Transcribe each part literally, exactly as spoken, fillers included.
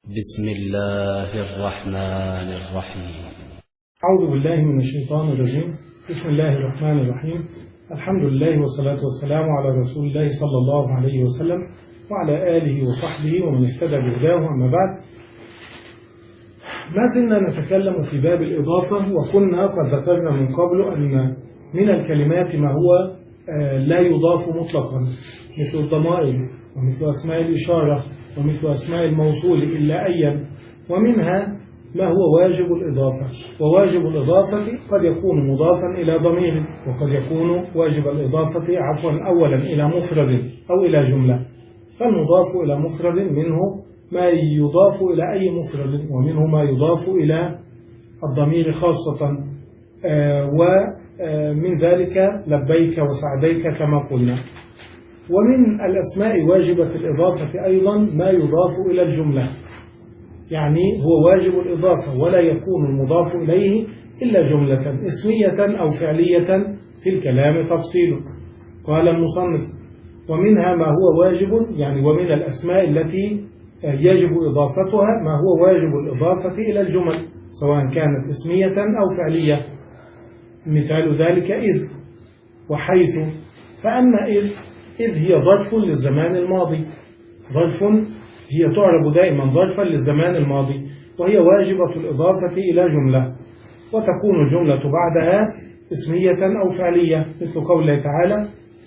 بسم الله الرحمن الرحيم. أعوذ بالله من الشيطان الرجيم. بسم الله الرحمن الرحيم. الحمد لله والصلاة والسلام على رسول الله صلى الله عليه وسلم وعلى آله وصحبه ومن اهتدى بهداه. أما بعد، ما زلنا نتكلم في باب الإضافة، وكنا قد ذكرنا من قبل أن من الكلمات ما هو لا يضاف مطلقا، مثل الضمائر ومثل أسماء الإشارة ومثل أسماء الموصول إلا أيا، ومنها ما هو واجب الإضافة. وواجب الإضافة قد يكون مضافا إلى ضمير، وقد يكون واجب الإضافة عفوا أولا إلى مفرد أو إلى جملة. فالمضاف إلى مفرد منه ما يضاف إلى أي مفرد، ومنه ما يضاف إلى الضمير خاصة، آه ومن ذلك لبيك وسعديك كما قلنا. ومن الأسماء واجبة الإضافة أيضا ما يضاف إلى الجملة، يعني هو واجب الإضافة ولا يكون المضاف إليه إلا جملة اسمية أو فعلية في الكلام تفصيله. قال المصنف: ومنها ما هو واجب، يعني ومن الأسماء التي يجب إضافتها ما هو واجب الإضافة إلى الجمل، سواء كانت اسمية أو فعلية. مثال ذلك إذ وحيث. فأما إذ إذ هي ظرف للزمان الماضي، ظرف هي تعرب دائما ظرفا للزمان الماضي، وهي واجبة الإضافة إلى جملة، وتكون الجملة بعدها اسمية أو فعلية، مثل قوله تعالى: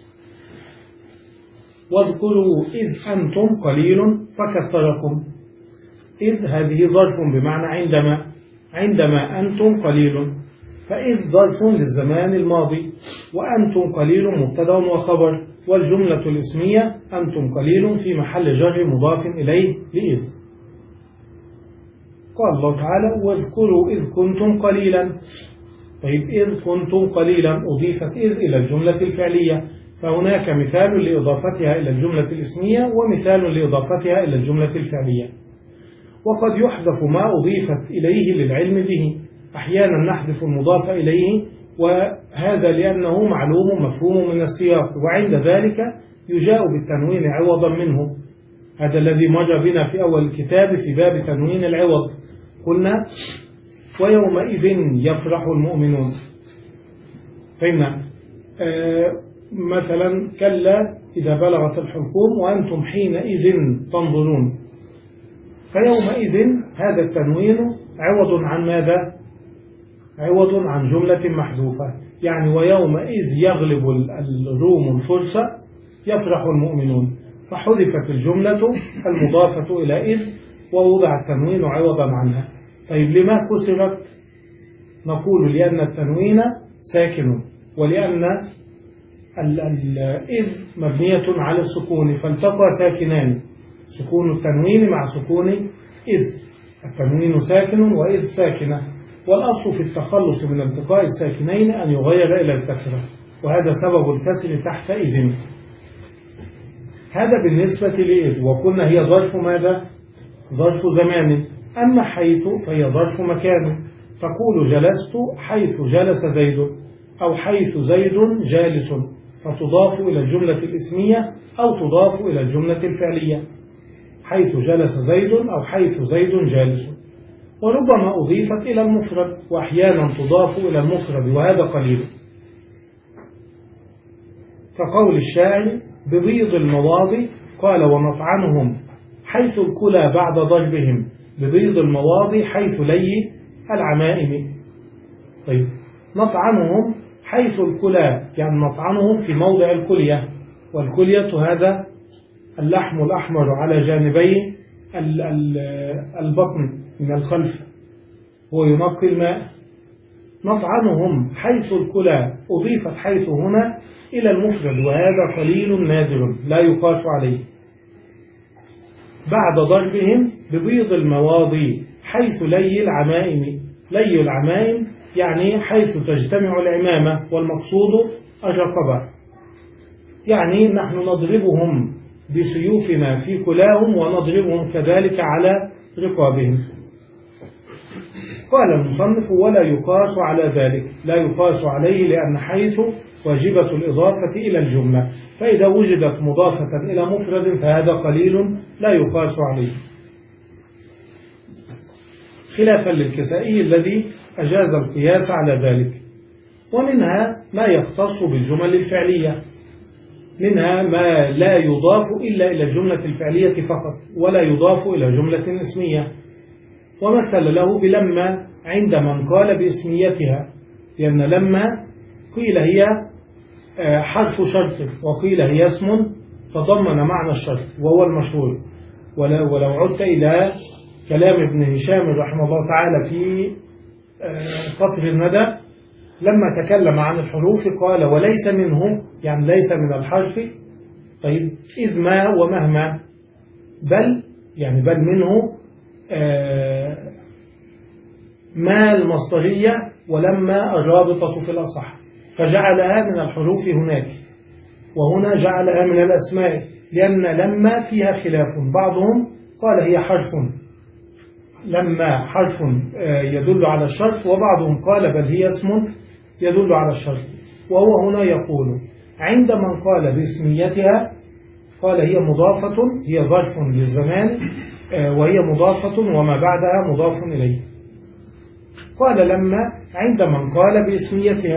واذكروا إذ أنتم قليل فكثركم. إذ هذه ظرف بمعنى عندما، عندما أنتم قليل، فإذ ظرف للزمان الماضي، وأنتم قليل مبتدأ وخبر، والجملة الاسمية أنتم قليل في محل جر مضاف إليه لإذ. قال الله تعالى: واذكروا إذ كنتم قليلا. طيب، إذ كنتم قليلا أضيفت إذ إلى الجملة الفعلية، فهناك مثال لإضافتها إلى الجملة الاسمية ومثال لإضافتها إلى الجملة الفعلية. وقد يحذف ما أضيفت إليه للعلم به، أحيانا نحذف المضاف إليه، وهذا لأنه معلوم مفهوم من السياق، وعند ذلك يجاء بالتنوين عوضا منه. هذا الذي مر بنا في أول الكتاب في باب تنوين العوض. قلنا: ويومئذ يفرح المؤمنون. فهمنا آه مثلا: كلا إذا بلغت الحلقوم وأنتم حينئذ تنظرون. فيومئذ هذا التنوين عوض عن ماذا؟ عوض عن جملة محذوفة، يعني ويومئذ يغلب الروم الفرس يفرح المؤمنون، فحذفت الجملة المضافة إلى إذ ووضع التنوين عوضا عنها. طيب، لما كسرت؟ نقول: لأن التنوين ساكن، ولأن الإذ مبنية على السكون، فالتقى ساكنان، سكون التنوين مع سكون إذ. التنوين ساكن وإذ ساكنة، والأصل في التخلص من التقاء الساكنين أن يغير إلى الكسرة، وهذا سبب الكسر تحت إذن. هذا بالنسبة لإذ، وقلنا هي ظرف ماذا؟ ظرف زمان. أما حيث فهي ظرف مكان، تقول: جلست حيث جلس زيد، أو حيث زيد جالس، فتضاف إلى الجملة الاسمية أو تضاف إلى الجملة الفعلية، حيث جلس زيد أو حيث زيد جالس. وربما أضيفت إلى المفرد، وأحيانا تضاف إلى المفرد، وهذا قليل، كقول الشاعر: ببيض المواضي قال ونطعنهم حيث الكلى بعد ضربهم، ببيض المواضي حيث لي العمائم. طيب، نطعنهم حيث الكلى، يعني نطعنهم في موضع الكلية، والكلية هذا اللحم الأحمر على جانبي البطن من الخلف، هو ينقي الماء. نطعنهم حيث الكلى أضيفت حيث هنا إلى المفرد، وهذا قليل نادر لا يقاس عليه. بعد ضربهم ببيض المواضي حيث لي العمائم. لي العمائم يعني حيث تجتمع العمامة، والمقصود الرقبة، يعني نحن نضربهم بسيوفنا في كلاهم ونضربهم كذلك على رقابهم. قال المصنف: ولا يقاس على ذلك، لا يقاس عليه، لأن حيث واجبة الإضافة إلى الجملة، فإذا وجدت مضافة إلى مفرد فهذا قليل لا يقاس عليه. خلافا للكسائي الذي أجاز القياس على ذلك. ومنها ما يختص بالجمل الفعلية، منها ما لا يضاف إلا إلى الجملة الفعلية فقط ولا يضاف إلى جملة اسمية. ومثل له بلما عند من قال باسميتها، لأن لما قيل هي حرف شرط وقيل هي اسم تضمن معنى الشرط وهو المشهور. ولو عدت إلى كلام ابن هشام رحمه الله تعالى في قطر الندى لما تكلم عن الحروف قال وليس منه، يعني ليس من الحرف. طيب إذ ما ومهما، بل يعني بل منه ما المصدرية ولما الرابطة في الأصح، فجعلها من الحروف هناك، وهنا جعلها من الأسماء، لأن لما فيها خلاف، بعضهم قال هي حرف، لما حرف يدل على الشرط، وبعضهم قال بل هي اسم يدل على الشرط. وهو هنا يقول عند من قال باسميتها قال هي مضافة، هي ظرف للزمان وهي مضافة وما بعدها مضاف إليه. قال لما عند من قال باسميتها.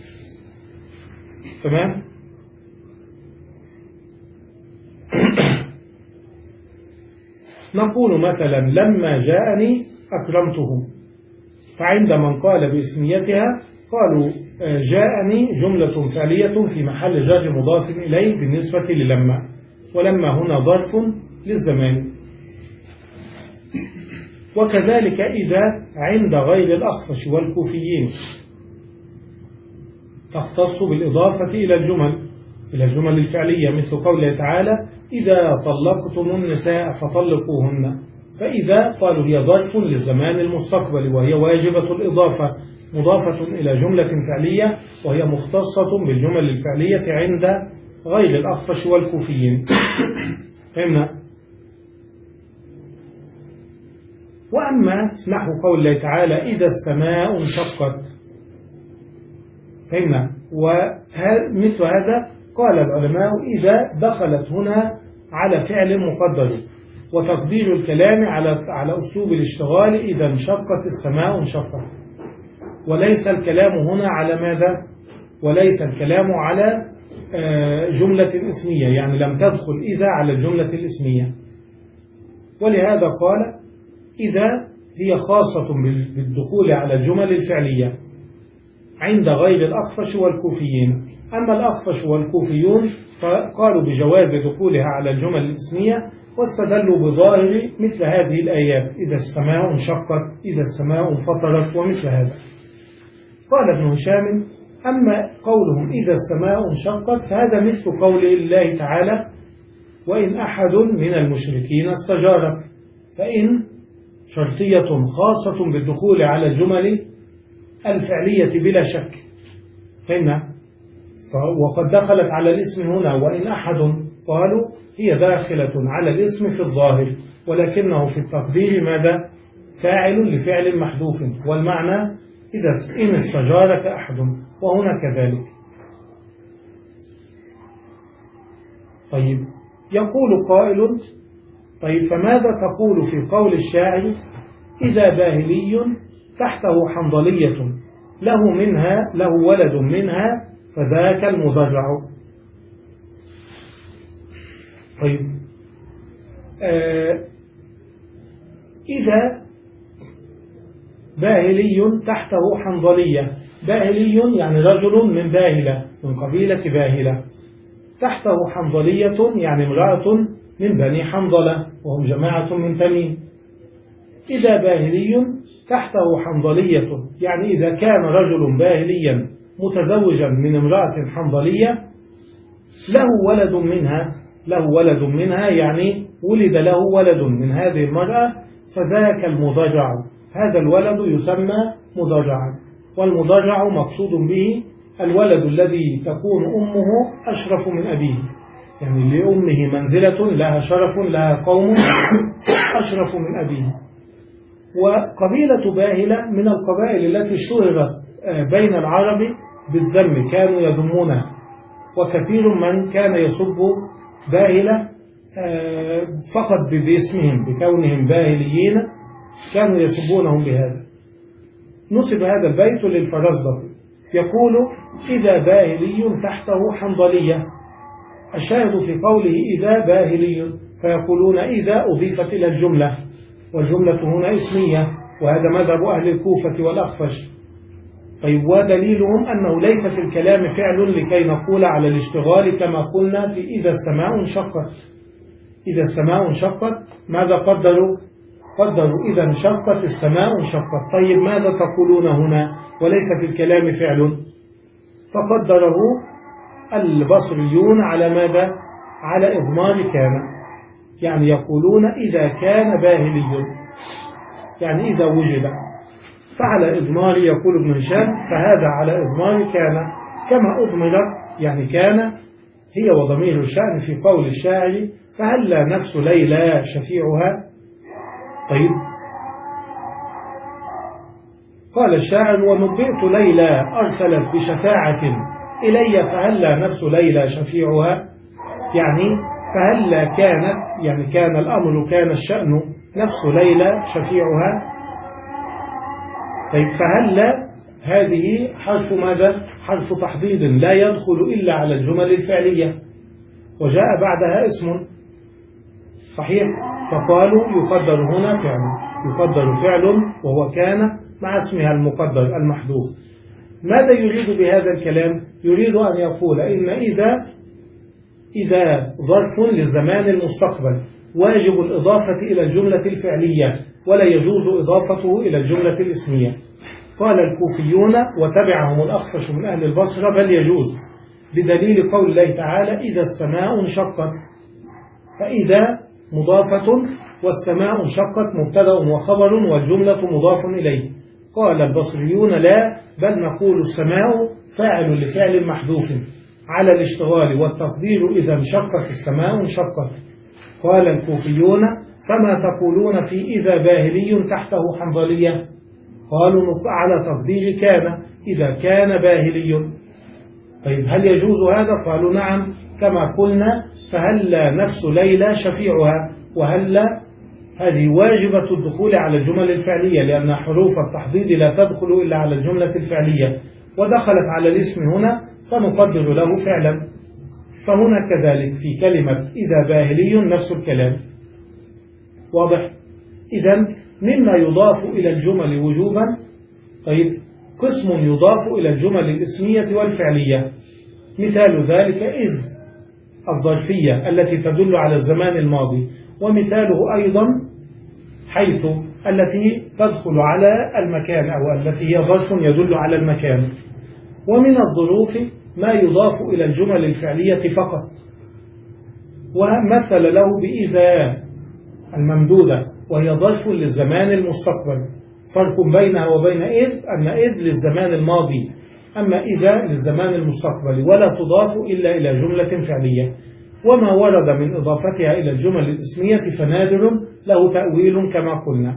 تمام. نقول مثلا لما جاءني أكرمته، فعند من قال باسميتها قالوا جاءني جملة فعلية في محل جر مضاف إليه بالنسبة للما، ولما هنا ظرف للزمان. وكذلك إذا عند غير الأخفش والكوفيين تختص بالإضافة إلى الجمل إلى الجمل الفعلية، مثل قوله تعالى إذا طلقتم النساء فطلقوهن، فإذا قالوا هي ظرف للزمان المستقبل وهي واجبة الإضافة مضافة إلى جملة فعلية وهي مختصة بالجمل الفعلية عند غير الأخفش والكوفيين. فهمنا؟ وأما نحو قول الله تعالى إذا السماء انشقت، فهمنا؟ ومثل هذا قال العلماء إذا دخلت هنا على فعل مقدر، وتقدير الكلام على على أسلوب الاشتغال إذا انشقت السماء انشقت، وليس الكلام هنا على ماذا؟ وليس الكلام على جملة اسمية، يعني لم تدخل إذا على الجملة الاسمية. ولهذا قال إذا هي خاصة بالدخول على الجمل الفعلية عند غير الأخفش والكوفيين. أما الأخفش والكوفيون فقالوا بجواز دخولها على الجمل الاسمية، واستدلوا بظاهر مثل هذه الآيات إذا السماء انشقت إذا السماء انفطرت ومثل هذا. قال ابن هشام أما قولهم إذا السماء انشقت فهذا مثل قول الله تعالى وإن أحد من المشركين استجارك، فإن شرطية خاصة بالدخول على الجمل الفعلية بلا شك. فإن وقد دخلت على الاسم هنا وإن أحد، قالوا هي داخلة على الاسم في الظاهر، ولكنه في التقدير ماذا؟ فاعل لفعل محذوف، والمعنى إذا إن استجارك أحد، وهنا كذلك. طيب يقول قائل طيب فماذا تقول في قول الشاعر إذا باهلي تحته حنظلية له منها له ولد منها فذاك المضرع. طيب آه إذا باهلي تحته حنظلية، باهلي يعني رجل من باهلة من قبيلة باهلة، تحته حنظلية يعني امرأة من بني حنظلة وهم جماعة من تميم. إذا باهلي تحته حنظلية يعني إذا كان رجل باهليا متزوجا من امرأة حنظلية له ولد منها له ولد منها يعني ولد له ولد من هذه المرأة فذاك المضرع، هذا الولد يسمى مضرعا. والمضرع مقصود به الولد الذي تكون أمه أشرف من أبيه، يعني لأمه منزلة لها شرف لها قوم أشرف من أبيه. وقبيلة باهلة من القبائل التي اشتهرت بين العرب بالذم، كانوا يذمونها، وكثير من كان يسب باهلة فقط باسمهم بكونهم باهليين كانوا يسبونهم بهذا. نسب هذا البيت للفرزدق يقول إذا باهلي تحته حنظلية. الشاهد في قوله إذا باهلي، فيقولون إذا أضيفت إلى الجملة، والجملة هنا اسمية، وهذا مذهب أهل الكوفة والأخفش. طيب، ودليلهم أنه ليس في الكلام فعل لكي نقول على الاشتغال كما قلنا في إذا السماء انشقت. إذا السماء انشقت ماذا قدروا؟ قدروا إذا انشقت السماء انشقت. طيب، ماذا تقولون هنا وليس في الكلام فعل؟ فقدره البصريون على ماذا؟ على إضمار كان، يعني يقولون إذا كان باهلي، يعني إذا وجد. فعلى إضمار يقول ابن هشام فهذا على إضمار كان كما أضمرت، يعني كان هي وضمير الشأن في قول الشاعر فهلا نفس ليلى شفيعها. طيب، قال الشاعر ونبئت ليلى أرسلت بشفاعة إلي فهلا نفس ليلى شفيعها، يعني فهلا كانت، يعني كان الأمر كان الشأن نفس ليلى شفيعها. طيب، فهلا هذه حرف ماذا؟ حرف تحضيض لا يدخل إلا على الجمل الفعلية، وجاء بعدها اسم صحيح، فقالوا يقدر هنا فعل، يقدر فعل وهو كان مع اسمها المقدر المحذوف. ماذا يريد بهذا الكلام؟ يريد أن يقول إن إذا إذا ظرف للزمان المستقبل واجب الإضافة إلى الجملة الفعلية، ولا يجوز إضافته إلى الجملة الاسمية. قال الكوفيون وتبعهم الأخفش من أهل البصرة بل يجوز، بدليل قول الله تعالى إذا السماء انشقت، فإذا مضافة والسماء انشقت مبتدأ وخبر والجملة مضاف إليه. قال البصريون لا، بل نقول السماء فاعل لفعل محذوف على الاشتغال والتقدير إذا انشقت السماء انشقت. قال الكوفيون فما تقولون في إذا باهلي تحته حنظلية؟ قالوا على تقدير كان إذا كان باهلي. طيب، هل يجوز هذا؟ قالوا نعم، كما قلنا فهلا نفس ليلى شفيعها، وهلا هذه واجبة الدخول على الجمل الفعلية، لأن حروف التحضيض لا تدخل إلا على الجملة الفعلية، ودخلت على الاسم هنا فنقدر له فعلا. فهنا كذلك في كلمة إذا باهلي نفس الكلام. واضح؟ إذن مما يضاف إلى الجمل وجوبا، طيب، قسم يضاف إلى الجمل الاسمية والفعلية. مثال ذلك إذ الظرفية التي تدل على الزمان الماضي، ومثاله أيضا حيث التي تدخل على المكان أو التي هي ظرف يدل على المكان. ومن الظروف ما يضاف إلى الجمل الفعلية فقط، ومثل له بإذا الممدودة وهي ظرف للزمان المستقبل. فرق بينها وبين إذ أن إذ للزمان الماضي، أما إذا للزمان المستقبل، ولا تضاف إلا إلى جملة فعلية. وما ورد من إضافتها إلى الجمل الاسمية فنادر له تأويل كما قلنا.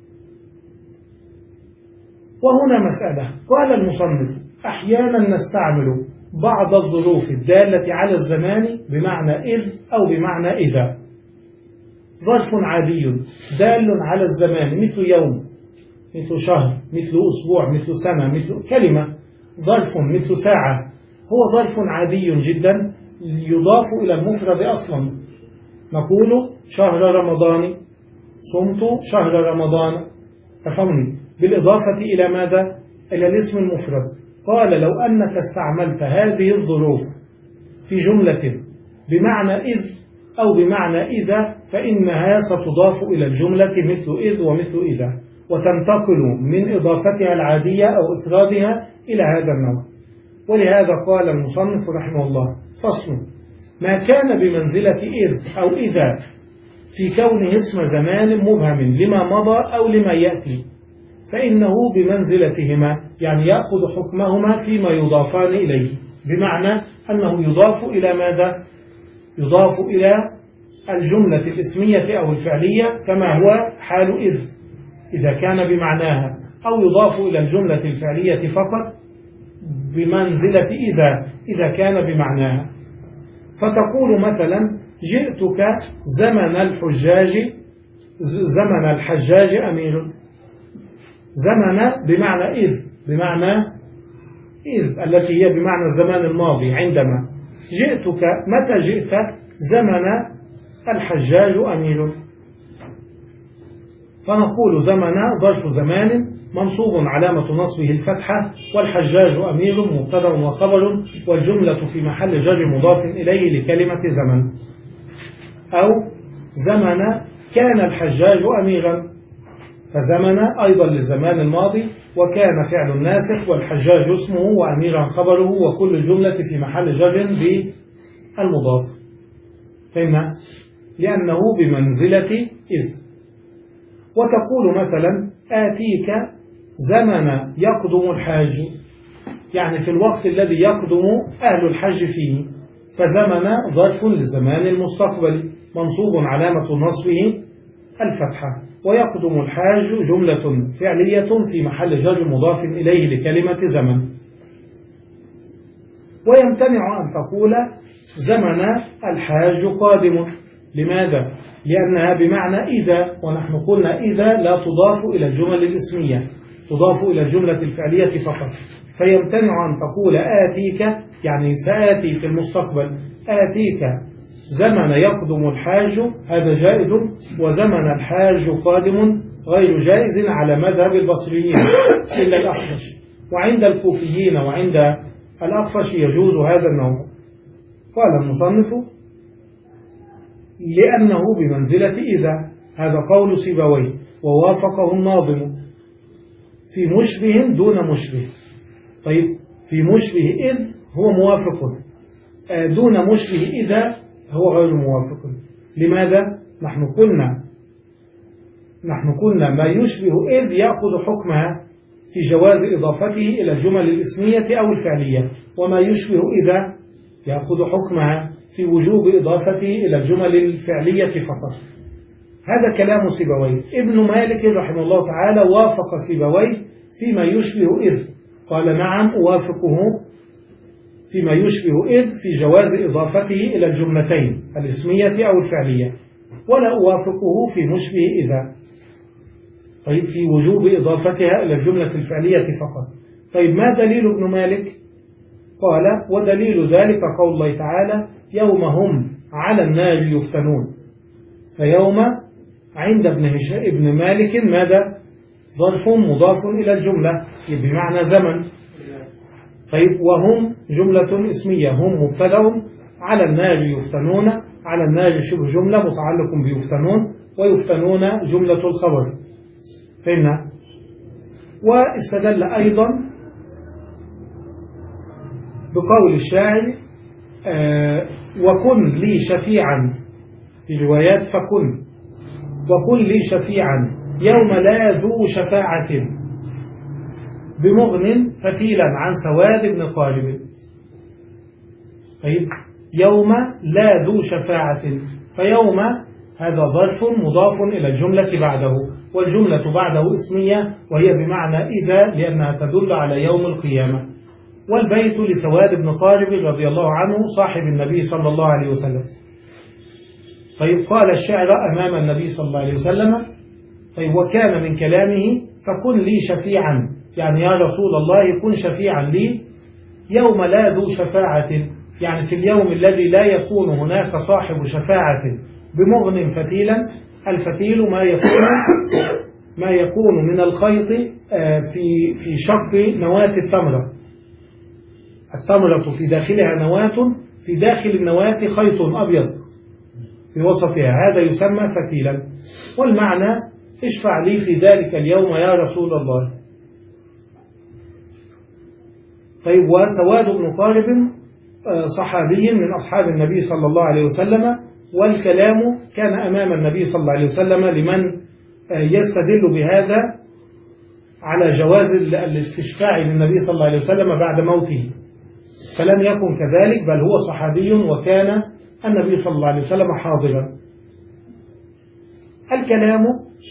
وهنا مسألة، قال المصنف أحيانا نستعمل بعض الظروف الدالة على الزمان بمعنى إذ أو بمعنى إذا. ظرف عادي دال على الزمان مثل يوم، مثل شهر، مثل أسبوع، مثل سنة، مثل كلمة. ظرف مثل ساعة هو ظرف عادي جدا يضاف إلى المفرد أصلا. نقول شهر رمضان، صمت شهر رمضان، تفهمني، بالإضافة إلى ماذا؟ إلى الاسم المفرد. قال لو أنك استعملت هذه الظروف في جملة بمعنى إذ أو بمعنى إذا فإنها ستضاف إلى الجملة مثل إذ ومثل إذا، وتنتقل من إضافتها العادية أو إفرادها إلى هذا النوع. ولهذا قال المصنف رحمه الله فصل: ما كان بمنزلة إذ أو إذا في كونه اسم زمان مبهم لما مضى أو لما يأتي، فإنه بمنزلتهما، يعني يأخذ حكمهما فيما يضافان إليه، بمعنى أنه يضاف إلى ماذا؟ يضاف إلى الجملة الاسمية أو الفعلية كما هو حال إذ إذا كان بمعناها، أو يضاف إلى الجملة الفعلية فقط بمنزلة إذا إذا كان بمعناها. فتقول مثلا: جئتك زمن الحجاج زمن الحجاج أمير. زمن بمعنى إذ، بمعنى إذ التي هي بمعنى الزمان الماضي. عندما جئتك، متى جئت؟ زمن الحجاج أمير. فنقول زمن ظرف زمان منصوب علامة نصبه الفتحة، والحجاج أمير مبتدأ وخبر، والجملة في محل جر مضاف إليه لكلمة زمن. أو زمن كان الحجاج أميرا، فزمن أيضا للزمان الماضي، وكان فعل الناسخ، والحجاج اسمه، وأميرا خبره، وكل الجملة في محل جر بالمضاف. فهمنا؟ لأنه بمنزلة إذ. وتقول مثلا آتيك زمن يقدم الحاج، يعني في الوقت الذي يقدم أهل الحج فيه. فزمن ظرف للزمان المستقبلي منصوب علامة نصبه الفتحة، ويقدم الحاج جملة فعلية في محل جر مضاف إليه لكلمة زمن. ويمتنع أن تقول زمن الحاج قادم. لماذا؟ لأنها بمعنى إذا، ونحن قلنا إذا لا تضاف إلى الجمل الاسمية، تضاف إلى الجملة الفعلية فقط. فيمتنع أن تقول آتيك يعني سآتي في المستقبل، آتيك زمن يقدم الحاج، هذا جائز، وزمن الحاج قادم غير جائز على مذهب البصريين إلا الأخفش، وعند الكوفيين وعند الأخفش يجوز هذا النوع. قال المصنف لأنه بمنزلة إذا، هذا قول سيبويه ووافقه الناظم في مشبه دون مشبه. طيب في مشبه إذ هو موافق، دون مشبه إذا هو غير موافق. لماذا؟ نحن قلنا نحن قلنا ما يشبه إذ يأخذ حكمها في جواز إضافته إلى الجمل الاسمية أو الفعلية، وما يشبه إذا يأخذ حكمها في وجوب إضافته إلى الجمل الفعلية فقط. هذا كلام سيبويه. ابن مالك رحمه الله تعالى وافق سيبويه فيما يشبه إذ، قال نعم أوافقه فيما يشبه إذ في جواز إضافته إلى الجملتين الاسمية أو الفعلية، ولا أوافقه في مشبه إذا، طيب في وجوب إضافتها إلى الجملة الفعلية فقط. طيب ما دليل ابن مالك؟ قال ودليل ذلك قول الله تعالى يوم هم على النار يفتنون. فيوم عند ابن, ابن مالك ماذا؟ ظرف مضاف إلى الجملة بمعنى زمن. طيب وهم جملة اسمية، هم مبتدأ، على النار يفتنون، على النار شبه جملة متعلق بيفتنون، ويفتنون جملة الخبر. فهمنا؟ واستدل أيضا بقول الشاعر آه وكن لي شفيعا، في روايات فكن، وكن لي شفيعا يوم لا ذو شفاعة بمغن فتيلا عن سواد بن قارب. طيب يوم لا ذو شفاعة، فيوم هذا ظرف مضاف إلى الجملة بعده، والجملة بعده اسمية وهي بمعنى إذا لأنها تدل على يوم القيامة. والبيت لسواد بن قارب رضي الله عنه صاحب النبي صلى الله عليه وسلم. طيب قال الشعر أمام النبي صلى الله عليه وسلم. طيب وكان من كلامه فكن لي شفيعا، يعني يا رسول الله كن شفيعا لي يوم لا ذو شفاعة، يعني في اليوم الذي لا يكون هناك صاحب شفاعة بمغن فتيلا. الفتيل ما يكون ما يكون من الخيط في في شق نواة التمرة. التمرة في داخلها نواة، في داخل النواة خيط أبيض في وسطها، هذا يسمى فتيلا. والمعنى اشفع لي في ذلك اليوم يا رسول الله. طيب وسواد بن قارب صحابي من أصحاب النبي صلى الله عليه وسلم، والكلام كان أمام النبي صلى الله عليه وسلم لمن يستدل بهذا على جواز الاستشفاع للنبي صلى الله عليه وسلم بعد موته، فلم يكن كذلك، بل هو صحابي وكان النبي صلى الله عليه وسلم حاضرا. الكلام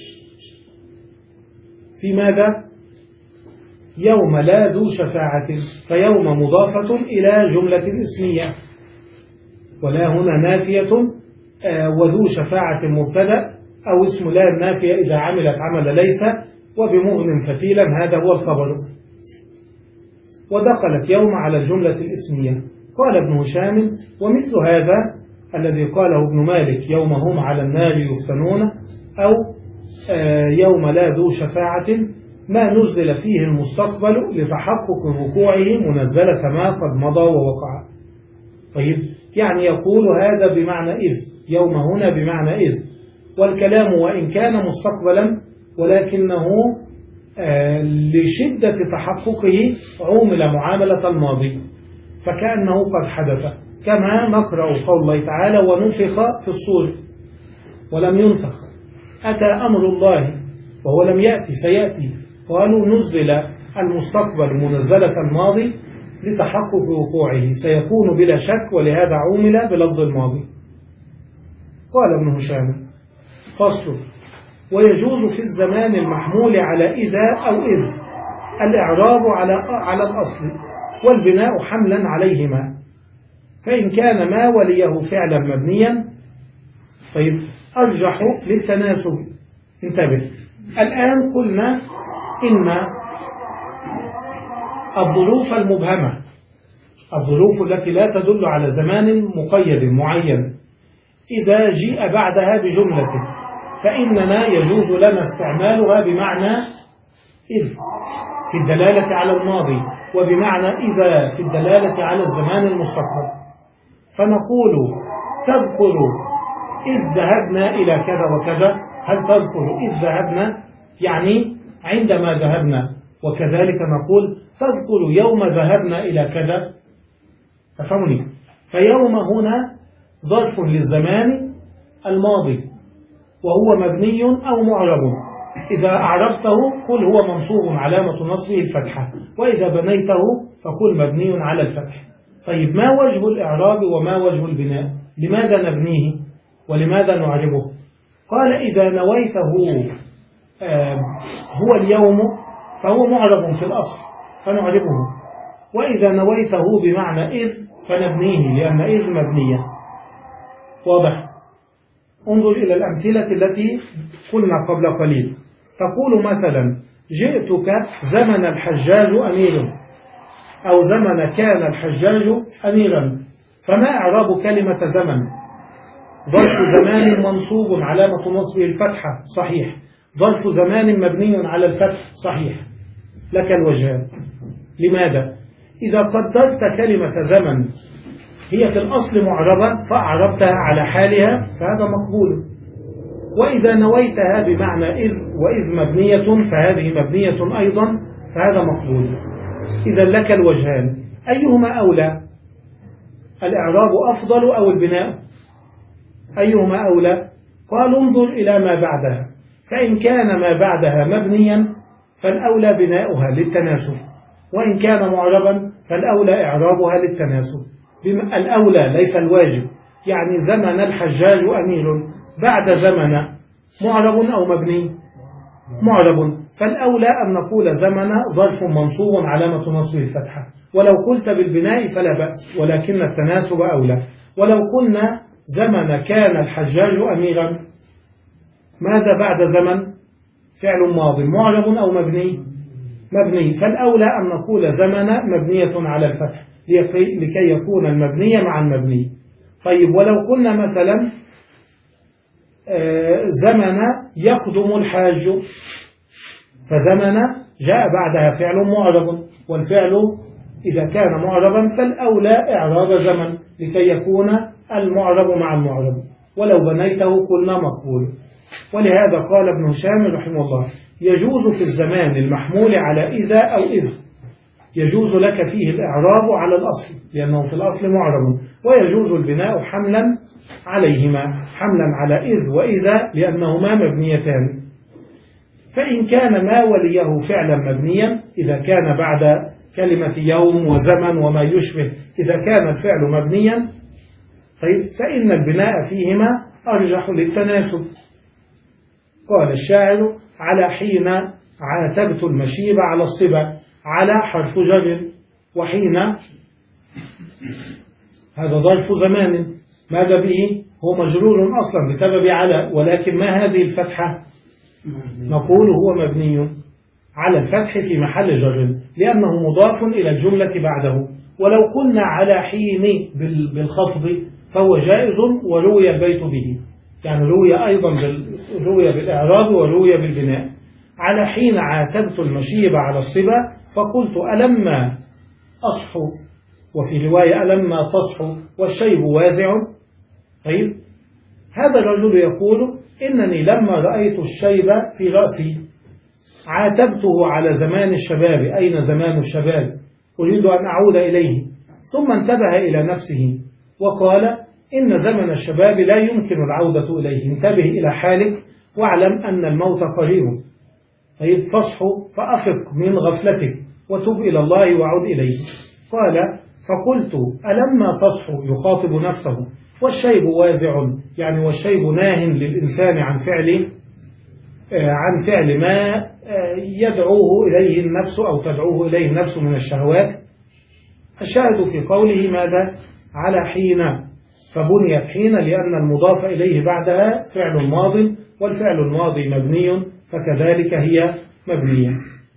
في ماذا؟ يوم لا ذو شفاعة، فيوم مضافة إلى جملة اسمية، ولا هنا نافية، وذو شفاعة مبتدأ، أو اسم لا النافية إذا عملت عمل ليس، وبمؤمن فتيلا هذا هو الخبر. ودخلت يوم على الجملة الاسمية. قال ابن هشام: ومثل هذا الذي قاله ابن مالك يوم هم على النار يفتنون، أو يوم لا ذو شفاعة، ما نزل فيه المستقبل لتحقق وقوعه منزلة ما قد مضى ووقع. طيب، يعني يقول هذا بمعنى إذ، يوم هنا بمعنى إذ، والكلام وإن كان مستقبلا ولكنه آه لشدة تحققه عومل معاملة الماضي، فكأنه قد حدث، كما نقرأ قول الله تعالى: ونفخ في الصور ولم ينفخ، أتى أمر الله وهو لم يأتي سيأتي. قالوا نزل المستقبل منزلة الماضي لتحقق وقوعه، سيكون بلا شك، ولهذا عومل بلفظ الماضي. قال ابن هشام: فصل: ويجوز في الزمان المحمول على إذا أو إذ الإعراب على على الأصل والبناء حملا عليهما، فإن كان ما وليه فعلا مبنيا. طيب، أرجح للتناسب. انتبه، الآن قلنا إن الظروف المبهمة، الظروف التي لا تدل على زمان مقيد معين، إذا جيء بعدها بجملة فإننا يجوز لنا استعمالها بمعنى إذ في الدلالة على الماضي، وبمعنى إذا في الدلالة على الزمان المستقبل. فنقول: تذكر إذ ذهبنا إلى كذا وكذا. هل تذكر إذ ذهبنا؟ يعني عندما ذهبنا. وكذلك نقول: تذكر يوم ذهبنا إلى كذا. تفهمني؟ فيوم هنا ظرف للزمان الماضي، وهو مبني أو معرب. إذا أعربته قل هو منصوب علامة نصبه الفتحة، وإذا بنيته فقل مبني على الفتح. طيب، ما وجه الإعراب وما وجه البناء؟ لماذا نبنيه ولماذا نعربه؟ قال: إذا نويته آه هو اليوم فهو معرب في الأصل فنعربه، وإذا نويته بمعنى إذ فنبنيه لأن إذ مبنية. واضح؟ انظر إلى الأمثلة التي قلنا قبل قليل. تقول مثلا: جئتك زمن الحجاج أمير، أو زمن كان الحجاج أميرا. فما إعراب كلمة زمن؟ ظرف زمان منصوب علامة نصبه الفتحة، صحيح. ظرف زمان مبني على الفتح، صحيح. لك الوجهان. لماذا؟ إذا قدرت كلمة زمن هي في الأصل معربة فأعربتها على حالها فهذا مقبول، وإذا نويتها بمعنى إذ وإذ مبنية فهذه مبنية أيضا فهذا مقبول. إذا لك الوجهان، أيهما أولى؟ الإعراب أفضل أو البناء؟ أيهما أولى؟ قال: انظر إلى ما بعدها، فإن كان ما بعدها مبنيا فالأولى بناؤها للتناسب، وإن كان معربا فالأولى إعرابها للتناسب. الأولى ليس الواجب. يعني زمن الحجاج أمير بعد زمن معرب أو مبني؟ معرب، فالأولى أن نقول زمن ظرف منصوب علامة نصبه الفتحة. ولو قلت بالبناء فلا بأس، ولكن التناسب أولى. ولو قلنا زمن كان الحجاج أميرا، ماذا بعد زمن؟ فعل ماض معرب أو مبني؟ مبني، فالأولى أن نقول زمن مبنية على الفتح لكي يكون المبني مع المبني. طيب، ولو قلنا مثلا زمن يقدم الحاج، فزمن جاء بعدها فعل معرب، والفعل إذا كان معربا فالأولى إعراب زمن لكي يكون المعرب مع المعرب، ولو بنيته قلنا مقبول. ولهذا قال ابن هشام رحمه الله: يجوز في الزمان المحمول على إذا أو إذ، يجوز لك فيه الإعراب على الأصل لأنه في الأصل معرب، ويجوز البناء حملا عليهما، حملا على إذ وإذا لأنهما مبنيتان. فإن كان ما وليه فعلا مبنيا، إذا كان بعد كلمة يوم وزمن وما يشبه إذا كان الفعل مبنيا، طيب، فإن البناء فيهما أرجح للتناسب. قال الشاعر: على حين عاتبت المشيب على الصبا، على حرف جر، وحين هذا ظرف زمان، ماذا به؟ هو مجرور أصلا بسبب على، ولكن ما هذه الفتحة؟ نقول هو مبني على الفتح في محل جر لأنه مضاف إلى الجملة بعده. ولو قلنا على حين بالخفض فهو جائز وروي البيت به، يعني روي أيضا روي بالإعراب وروي بالبناء. على حين عاتبت المشيب على الصبا فقلت ألما أصحو، وفي رواية ألما تصحو والشيب وازع. طيب هذا الرجل يقول إنني لما رأيت الشيب في رأسي عاتبته على زمان الشباب. أين زمان الشباب؟ أريد أن أعود إليه. ثم انتبه إلى نفسه وقال إن زمن الشباب لا يمكن العودة إليه، انتبه إلى حالك واعلم أن الموت قريب. طيب فاصحو فأفق من غفلتك وتب إلى الله وعد إليه. قال فقلت ألما تصحو، يخاطب نفسه، والشيب وازع، يعني والشيب ناه للإنسان عن فعل عن فعل ما يدعوه إليه النفس أو تدعوه إليه النفس من الشهوات. الشاهد في قوله ماذا؟ على حين، فبنيت حين لأن المضاف إليه بعدها فعل ماض، والفعل الماضي مبني فكذلك هي مبنية.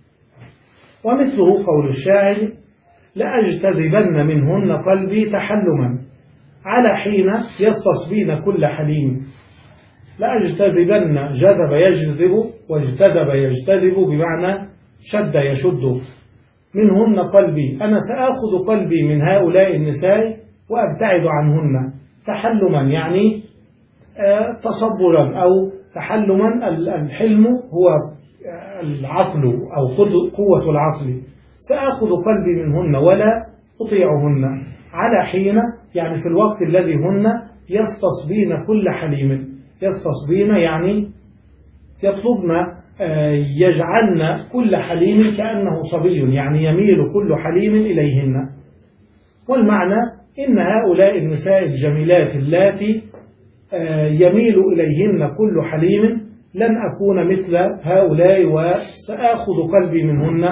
ومثله قول الشاعر لأجتذبن منهن قلبي تحلما، على حين يستصبين كل حليم. لأجتذبن جذب يجذب، واجتذب يجتذب بمعنى شد يشد. منهن قلبي، أنا سأخذ قلبي من هؤلاء النساء وأبتعد عنهن. تحلما يعني تصبرا، أو تحلما الحلم هو العقل أو قوة العقل. سأخذ قلبي منهن ولا أطيعهن. على حين يعني في الوقت الذي هن يستصبين كل حليم. يستصبين يعني يطلبن يجعلن كل حليم كأنه صبي، يعني يميل كل حليم إليهن. والمعنى إن هؤلاء النساء الجميلات اللاتي يميل إليهن كل حليم لن أكون مثل هؤلاء، وسأخذ قلبي منهن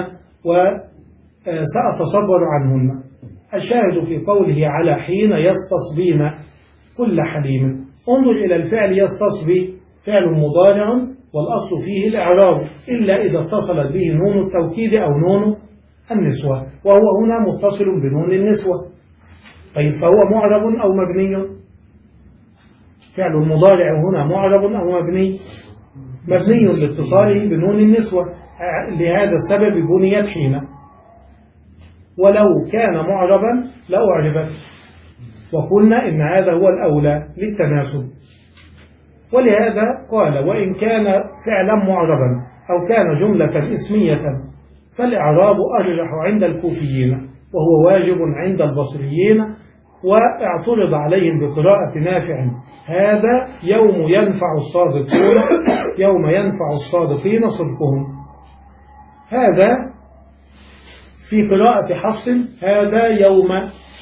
وسأتصبر عنهن. الشاهد في قوله على حين يستصبين كل حليم. انظر إلى الفعل يستصبي، فعل مضارع والأصل فيه الإعراب إلا إذا اتصلت به نون التوكيد أو نون النسوة، وهو هنا متصل بنون النسوة. طيب فهو معرب أو مبني؟ فعل المضارع هنا معرب أو مبني؟ مبني لاتصاله بنون النسوة، لهذا السبب بنيت حين. ولو كان معربا لأعربت، وقلنا إن هذا هو الأولى للتناسب. ولهذا قال وإن كان فعلا معربا أو كان جملة اسمية فالإعراب أرجح عند الكوفيين وهو واجب عند البصريين. واعترض عليهم بقراءة نافع هذا يوم ينفع الصادقين يوم ينفع الصادقين صدقهم. هذا في قراءة حفص هذا يوم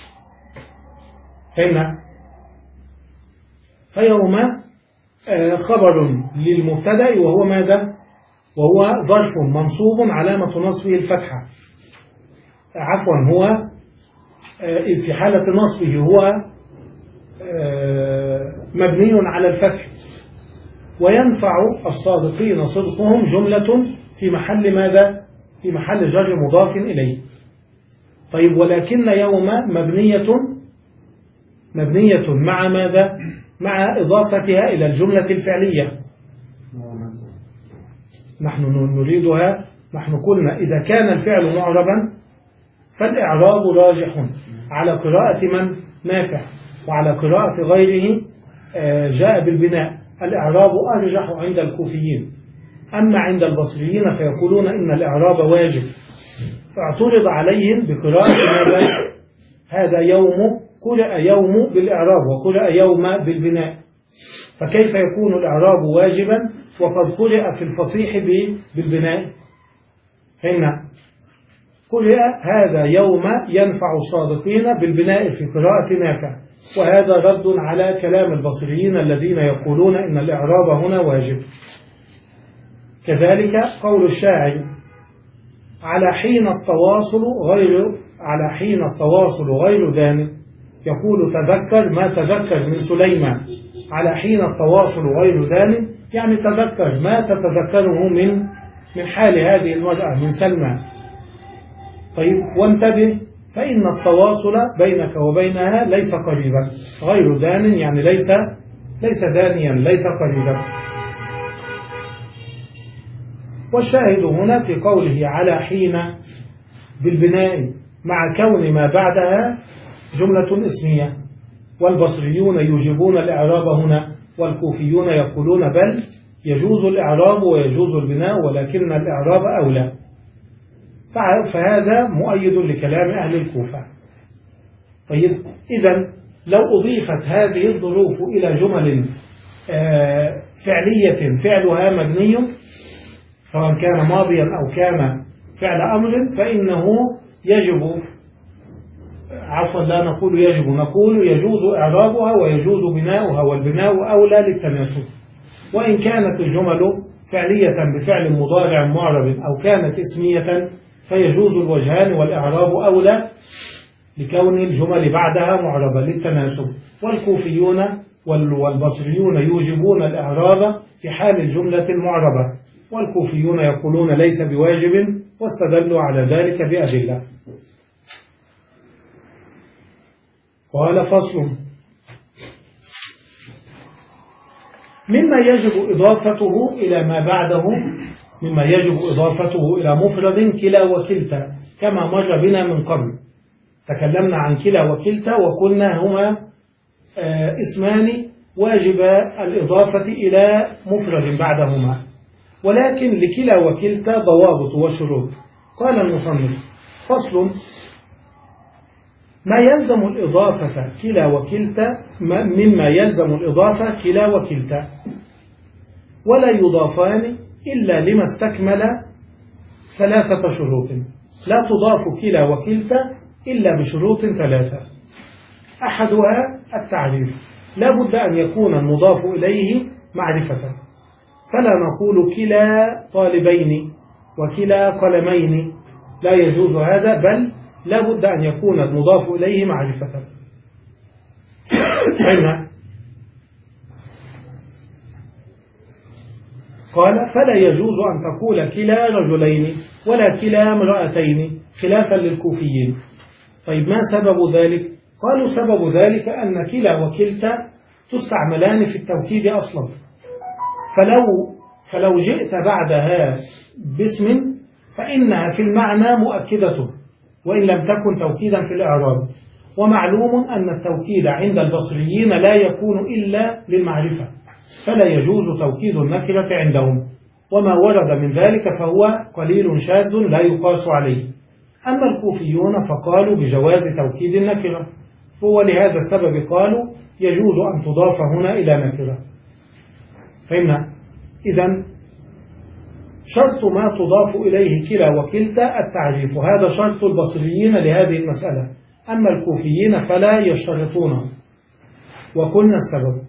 هنا، فيوم خبر للمبتدأ وهو ماذا؟ وهو ظرف منصوب علامة نصبه الفتحة. عفوا هو في حالة نصبه هو مبني على الفتح. وينفع الصادقين صدقهم جملة في محل ماذا؟ في محل جر مضاف إليه. طيب ولكن يوم مبنية مبنية مع ماذا؟ مع إضافتها إلى الجملة الفعلية. نحن نريدها، نحن قلنا إذا كان الفعل معربا فالإعراب راجح على قراءة من؟ نافع. وعلى قراءة غيره جاء بالبناء. الإعراب أرجح عند الكوفيين. أما عند البصريين فيقولون إن الإعراب واجب. فاعترض عليهم بقراءة ماذا؟ هذا يوم قرأ يوم بالإعراب وقرأ يوم بالبناء، فكيف يكون الإعراب واجبا وقد قرأ في الفصيح بالبناء؟ هنا قرأ هذا يوم ينفع الصادقين بالبناء في قراءة نافع، وهذا رد على كلام البصريين الذين يقولون إن الإعراب هنا واجب. كذلك قول الشاعر على حين التواصل غير على حين التواصل غير دان، يقول تذكر ما تذكر من سليمان على حين التواصل غير دان، يعني تذكر ما تتذكره من من حال هذه المرأة من سلمى. طيب وانتبه، فإن التواصل بينك وبينها ليس قريبا، غير دان يعني ليس ليس دانيا، ليس قريبا. والشاهد هنا في قوله على حين بالبناء مع كون ما بعدها جملة اسمية، والبصريون يوجبون الإعراب هنا، والكوفيون يقولون بل يجوز الإعراب ويجوز البناء ولكن الإعراب أولى. فهذا مؤيد لكلام أهل الكوفة. طيب إذن لو أضيفت هذه الظروف إلى جمل فعلية فعلها مبني سواء كان ماضيا أو كان فعل أمر، فإنه يجب، عفوا لا نقول يجب، نقول يجوز إعرابها ويجوز بناؤها، والبناء أولى للتناسب. وإن كانت الجمل فعلية بفعل مضارع معرب أو كانت اسمية فيجوز الوجهان، والإعراب أولى لكون الجمل بعدها معربة للتناسب. والكوفيون والبصريون يوجبون الإعراب في حال الجملة المعربة، والكوفيون يقولون ليس بواجب، واستدلوا على ذلك بأدلة. قال فصل: مما يجب إضافته إلى ما بعده، مما يجب إضافته إلى مفرد كلا وكلتا، كما مر بنا من قبل. تكلمنا عن كلا وكلتا وقلنا هما آه اسمان واجب الإضافة إلى مفرد بعدهما، ولكن لكلا وكلتا ضوابط وشروط. قال المصنف: فصل: ما يلزم الإضافة كلا وكلتا، مما يلزم الإضافة كلا وكلتا، ولا يضافان إلا لما استكمل ثلاثة شروط. لا تضاف كلا وكلتا إلا بشروط ثلاثة. أحدها التعريف، لا بد أن يكون المضاف إليه معرفة، فلا نقول كلا طالبين وكلا قلمين، لا يجوز هذا، بل لا بد أن يكون المضاف إليه معرفة. هنا قال: فلا يجوز أن تقول كلا رجلين ولا كلا امرأتين خلافا للكوفيين. طيب ما سبب ذلك؟ قالوا سبب ذلك أن كلا وكلتا تستعملان في التوكيد أصلا، فلو, فلو جئت بعدها باسم فإنها في المعنى مؤكدة وإن لم تكن توكيدا في الإعراب. ومعلوم أن التوكيد عند البصريين لا يكون إلا للمعرفة، فلا يجوز توكيد النكرة عندهم، وما ورد من ذلك فهو قليل شاذ لا يقاس عليه. أما الكوفيون فقالوا بجواز توكيد النكرة، هو لهذا السبب قالوا يجوز أن تضاف هنا إلى نكرة. فهمنا؟ إذن شرط ما تضاف إليه كلا وكلتا التعريف، هذا شرط البصريين لهذه المسألة. أما الكوفيين فلا يشترطون، وقلنا السبب.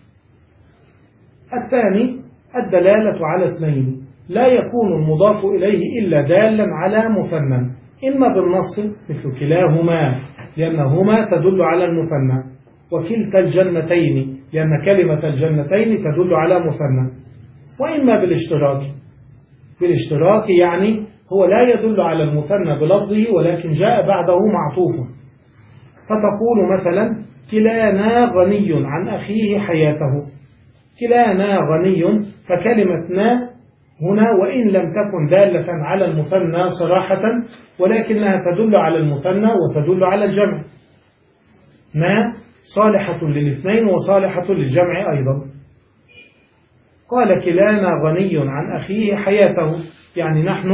الثاني الدلالة على اثنين، لا يكون المضاف إليه إلا دالا على مثنى، إما بالنص مثل كلاهما لأنهما تدل على المثنى، وكلتا الجنتين لأن كلمة الجنتين تدل على مثنى، وإما بالاشتراك. بالاشتراك يعني هو لا يدل على المثنى بلفظه ولكن جاء بعده معطوف، فتقول مثلا كلانا غني عن أخيه حياته، كلانا غني، فكلمة نا هنا وإن لم تكن دالة على المثنى صراحة ولكنها تدل على المثنى وتدل على الجمع. نا صالحة للاثنين وصالحة للجمع أيضا. قال كلانا غني عن أخيه حياته، يعني نحن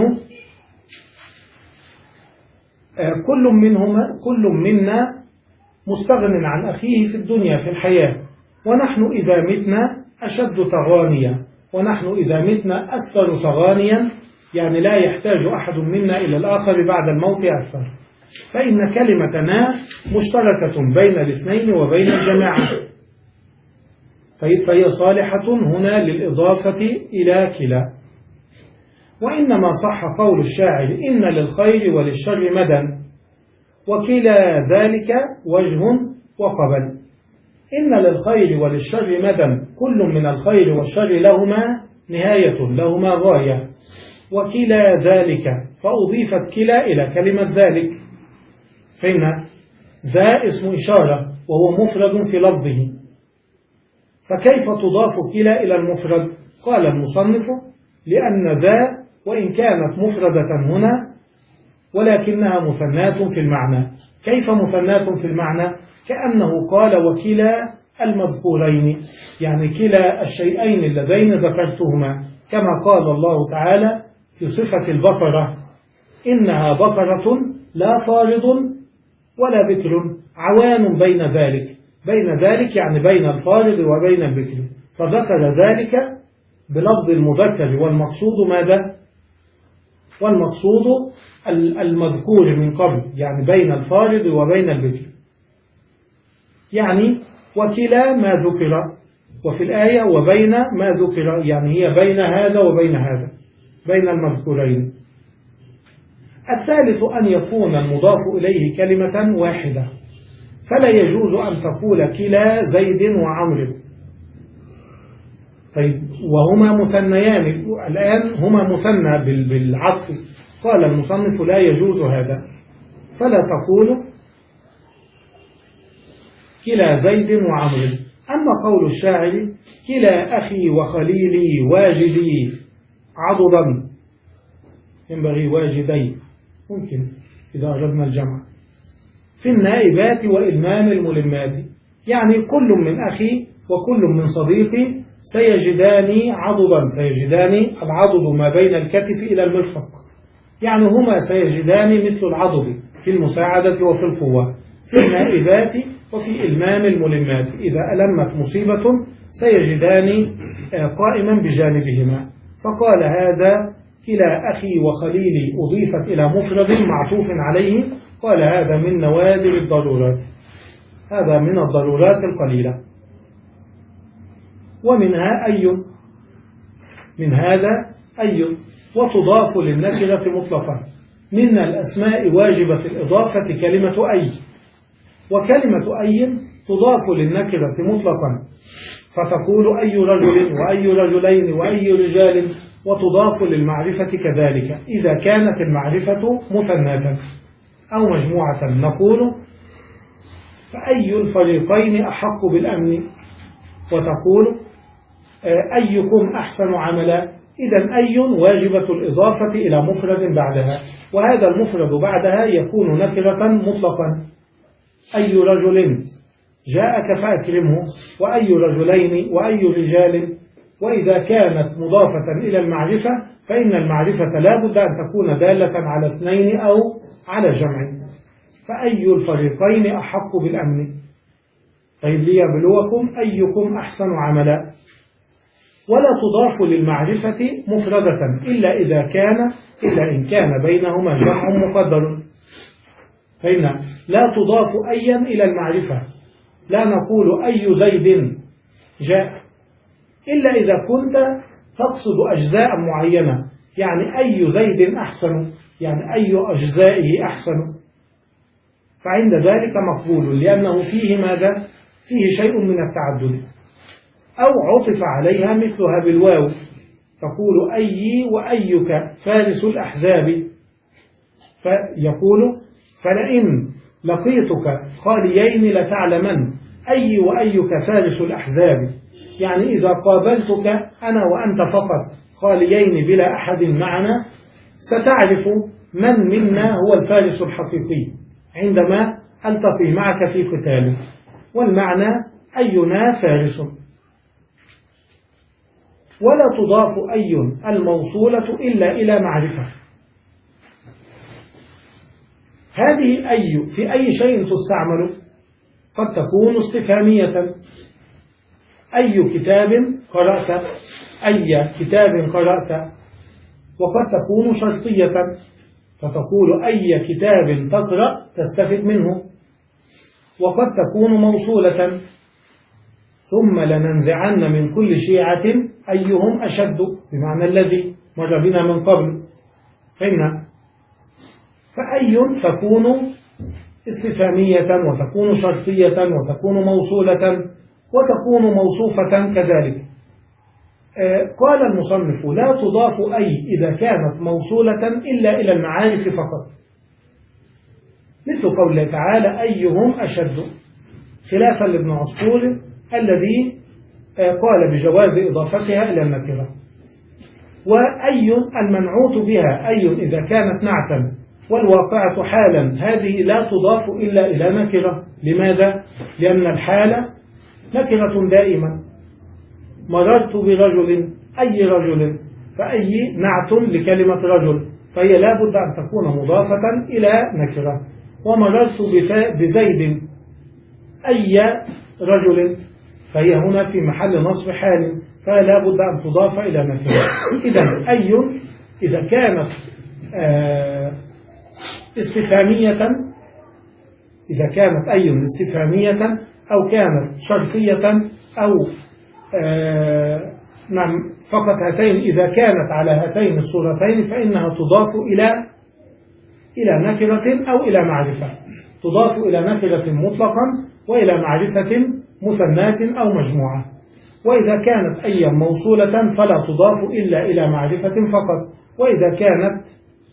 كل منهما كل منا مستغن عن أخيه في الدنيا في الحياة، ونحن إذا متنا أشد تغانيا، ونحن إذا متنا أكثر تغانيا، يعني لا يحتاج أحد منا إلى الآخر بعد الموت أكثر. فإن كلمتنا مشتركة بين الاثنين وبين الجماعة، فهي صالحة هنا للإضافة إلى كلا. وإنما صح قول الشاعر إن للخير وللشر مدى، وكلا ذلك وجه وقبل. إن للخير وللشر مدى، كل من الخير والشر لهما نهاية، لهما غاية، وكلا ذلك، فأضيفت كلا إلى كلمة ذلك. فإن ذا اسم إشارة وهو مفرد في لفظه، فكيف تضاف كلا إلى المفرد؟ قال المصنف: لأن ذا وإن كانت مفردة هنا ولكنها مثنات في المعنى. كيف مثنات في المعنى؟ كأنه قال وكلا المذكورين، يعني كلا الشيئين اللذين ذكرتهما، كما قال الله تعالى في صفة البقرة: إنها بقرة لا فارض ولا بكر عوان بين ذلك. بين ذلك يعني بين الفارض وبين البكر، فذكر ذلك بلفظ المذكر، والمقصود ماذا؟ والمقصود المذكور من قبل، يعني بين الفارض وبين البكر، يعني وكلا ما ذكر، وفي الآية وبين ما ذكر، يعني هي بين هذا وبين هذا، بين المذكورين. الثالث أن يكون المضاف إليه كلمة واحدة، فلا يجوز أن تقول كلا زيد وعمر. طيب وهما مثنيان الآن، هما مثنى بالعطف، قال المصنف لا يجوز هذا، فلا تقول كلا زيد وعمر. أما قول الشاعر كلا أخي وخليلي واجدي عضدا، ينبغي واجدي، ممكن إذا أردنا الجمع، في النائبات وإلمام الملمات، يعني كل من أخي وكل من صديقي سيجدان عضدا، سيجدان العضد ما بين الكتف إلى المرفق، يعني هما سيجدان مثل العضد في المساعدة وفي القوة، في النائبات وفي إلمام الملمات، إذا ألمت مصيبة سيجدان قائما بجانبهما. فقال هذا كلا أخي وخليلي أضيفت إلى مفرد معطوف عليه، قال هذا من نوادر الضرورات، هذا من الضرورات القليلة. ومنها أي، من هذا أي، وتضاف للنكرة مطلقا. من الأسماء واجبة الإضافة كلمة أي، وكلمة أي تضاف للنكرة مطلقا، فتقول أي رجل وأي رجلين وأي رجال، وتضاف للمعرفة كذلك إذا كانت المعرفة مثناة أو مجموعة. نقول فأي الفريقين أحق بالأمن، وتقول أيكم أحسن عملا. إذا أي واجبة الإضافة إلى مفرد بعدها، وهذا المفرد بعدها يكون نكرة مطلقا. أي رجل جاءك فأكرمه، وأي رجلين وأي رجال. وإذا كانت مضافة إلى المعرفة فإن المعرفة لا بد أن تكون دالة على اثنين أو على جمع. فأي الفريقين أحق بالأمن. طيب ليبلوكم أيكم أحسن عملا. ولا تضاف للمعرفة مفردة إلا إذا كان إلا إن كان بينهما جمع مقدر. فإن لا تضاف أيا إلى المعرفة، لا نقول أي زيد جاء إلا إذا كنت تقصد أجزاء معينة، يعني أي زيد أحسن، يعني أي أجزائه أحسن، فعند ذلك مقبول لأنه فيه ماذا؟ فيه شيء من التعدد. أو عطف عليها مثلها بالواو، تقول أي وأيك فارس الأحزاب، فيقول فلئن لقيتك خاليين لتعلمن أي وأيك فارس الأحزاب، يعني إذا قابلتك أنا وأنت فقط خاليين بلا أحد معنا ستعرف من منا هو الفارس الحقيقي عندما ألتقي معك في قتال. والمعنى أينا فارس. ولا تضاف أي الموصولة إلا إلى معرفة. هذه أي في أي شيء تستعمل؟ قد تكون استفهامية، أي كتاب قرأت، أي كتاب قرأت. وقد تكون شرطية، فتقول أي كتاب تقرأ تستفد منه. وقد تكون موصولة، ثم لننزعن من كل شيعة أيهم أشد، بمعنى الذي مر بنا من قبل. فإن فأي تكون استفهامية وتكون شرطية وتكون موصولة وتكون موصوفة كذلك. قال المصنف لا تضاف أي إذا كانت موصولة إلا إلى المعارف فقط، مثل قوله تعالى أيهم أشد، خلافا لابن عصفور الذي قال بجواز إضافتها إلى النكرة. وأي المنعوت بها أي إذا كانت نعتا والواقعة حالا، هذه لا تضاف إلا إلى نكرة. لماذا؟ لأن الحالة نكرة دائما. مررت برجل، أي رجل، فأي نعت لكلمة رجل، فهي لا بد أن تكون مضافة إلى نكرة. ومررت بزيد، أي رجل، فهي هنا في محل نصب حال، فلا بد أن تضاف إلى نكرة. إذن أي إذا كانت استفهامية إذا كانت أي استفهامية أو كانت شرطية أو نعم فقط هاتين، إذا كانت على هاتين الصورتين فإنها تضاف إلى إلى نكرة أو إلى معرفة. تضاف إلى نكرة مطلقا وإلى معرفة مثناة أو مجموعة. وإذا كانت أي موصولة فلا تضاف إلا إلى معرفة فقط. وإذا كانت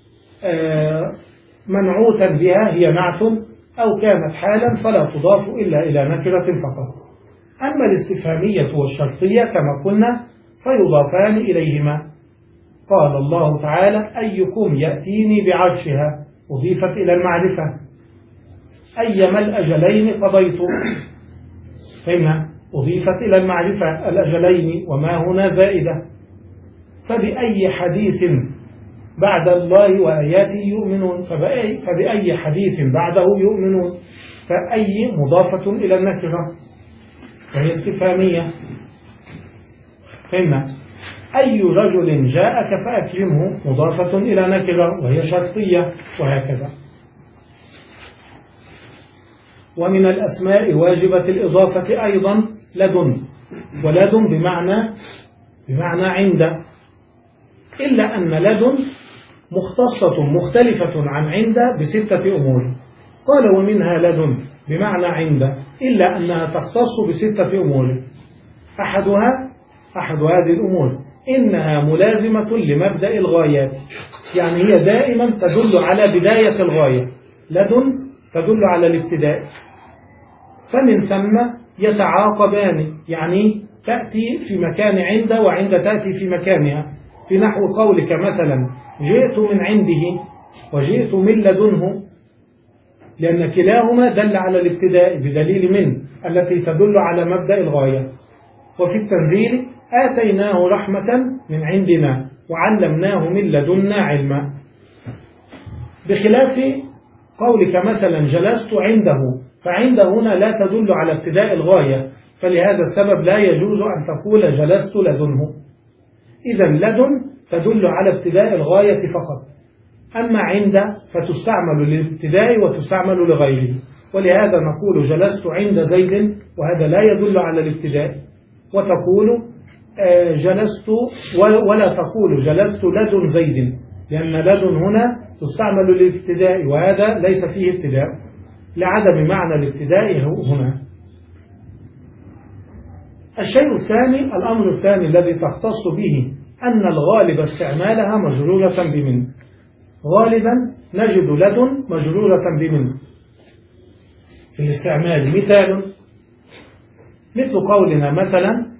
منعوتا بها هي نعت أو كانت حالا فلا تضاف إلا إلى نكرة فقط. أما الاستفهامية والشرطية كما قلنا فيضافان إليهما. قال الله تعالى أيكم يأتيني بعرشها، أضيفت إلى المعرفة. أيما الأجلين قضيت، فإن أضيفت إلى المعرفة الأجلين وما هنا زائدة. فبأي حديث بعد الله وآياته يؤمنون، فبأي, فبأي حديث بعده يؤمنون، فأي مضافة إلى النكرة وهي استفهامية. فإن أي رجل جاءك فأكرمه مضافة إلى نكرة وهي شرطية، وهكذا. ومن الأسماء واجبة الإضافة أيضا لدن، ولدن بمعنى بمعنى عند، إلا أن لدن مختصة مختلفة عن عند بستة أمور. قال ومنها لدن بمعنى عند، إلا أنها تختص بستة أمور. أحدها أحد هذه الأمور إنها ملازمة لمبدأ الغايات، يعني هي دائما تدل على بداية الغاية. لدن تدل على الابتداء، فمن ثم يتعاقبان، يعني تأتي في مكان عند وعند تأتي في مكانها. في نحو قولك مثلا جئت من عنده وجئت من لدنه، لأن كلاهما دل على الابتداء بدليل من التي تدل على مبدأ الغاية. وفي التنزيل آتيناه رحمة من عندنا وعلمناه من لدنا علما، بخلاف قولك مثلا جلست عنده، فعند هنا لا تدل على ابتداء الغاية، فلهذا السبب لا يجوز أن تقول جلست لدنه. إذا لدن تدل على ابتداء الغاية فقط، أما عند فتستعمل للابتداء وتستعمل لغيره. ولهذا نقول جلست عند زيد، وهذا لا يدل على الابتداء. وتقول جلست ولا تقول جلست لدن زيد، لأن لدن هنا تستعمل للابتداء وهذا ليس فيه ابتداء لعدم معنى الابتداء هنا. الشيء الثاني، الأمر الثاني الذي تختص به أن الغالب استعمالها مجرورة بمن. غالبا نجد لدن مجرورة بمن في الاستعمال. مثال مثل قولنا مثلا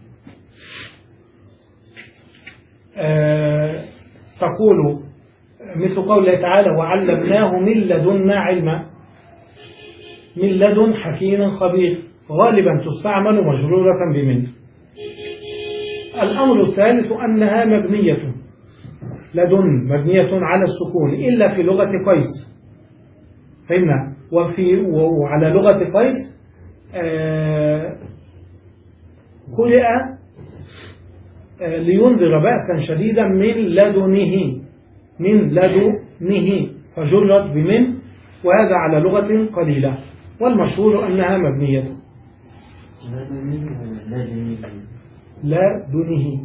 آه تقول مثل قوله تعالى وعلمناه من لدنا علما، من لدن حكيم خبير، غالبا تستعمل مجرورة بمن. الأمر الثالث أنها مبنية، لدن مبنية على السكون إلا في لغة قيس، فهمنا. وفي وعلى لغة قيس آه قرئ آه لينذر بأسا شديدا من لدنه، من لدنه، فجرت بمن، وهذا على لغة قليلة، والمشهور أنها مبنية. لا دونه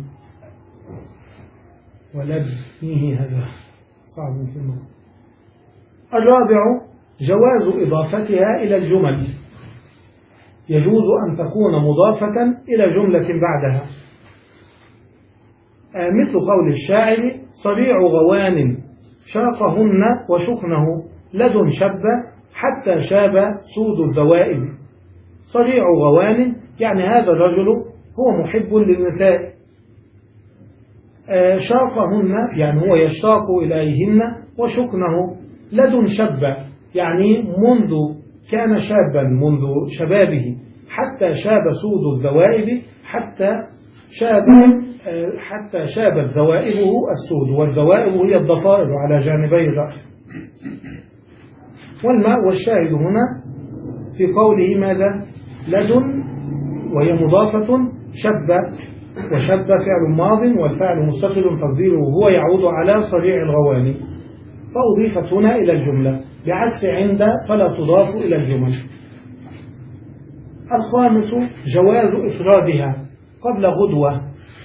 ولدنه، هذا صعب في المعنى. الرابع جواز إضافتها إلى الجمل، يجوز أن تكون مضافة إلى جملة بعدها، مثل قول الشاعر: صريع غوان شاقهن وشكنه لدن شب حتى شاب سود الذوائب. صريع غوان يعني هذا الرجل هو محب للنساء، شاقهن يعني هو يشتاق إليهن، وشكنه لدن شب يعني منذ كان شابا منذ شبابه حتى شاب سود الذوائب، حتى شاب حتى شابت ذوائبه السود، والذوائب هي الضفائر على جانبي الرأس. والماء والشاهد هنا في قوله ماذا؟ لدن، وهي مضافة شب، وشب فعل ماض والفعل مستقل تقديره هو يعود على صريع الغواني، فأضيفت هنا إلى الجملة، بعكس عند فلا تضاف إلى الجمل. الخامس جواز إفرادها قبل غدوة،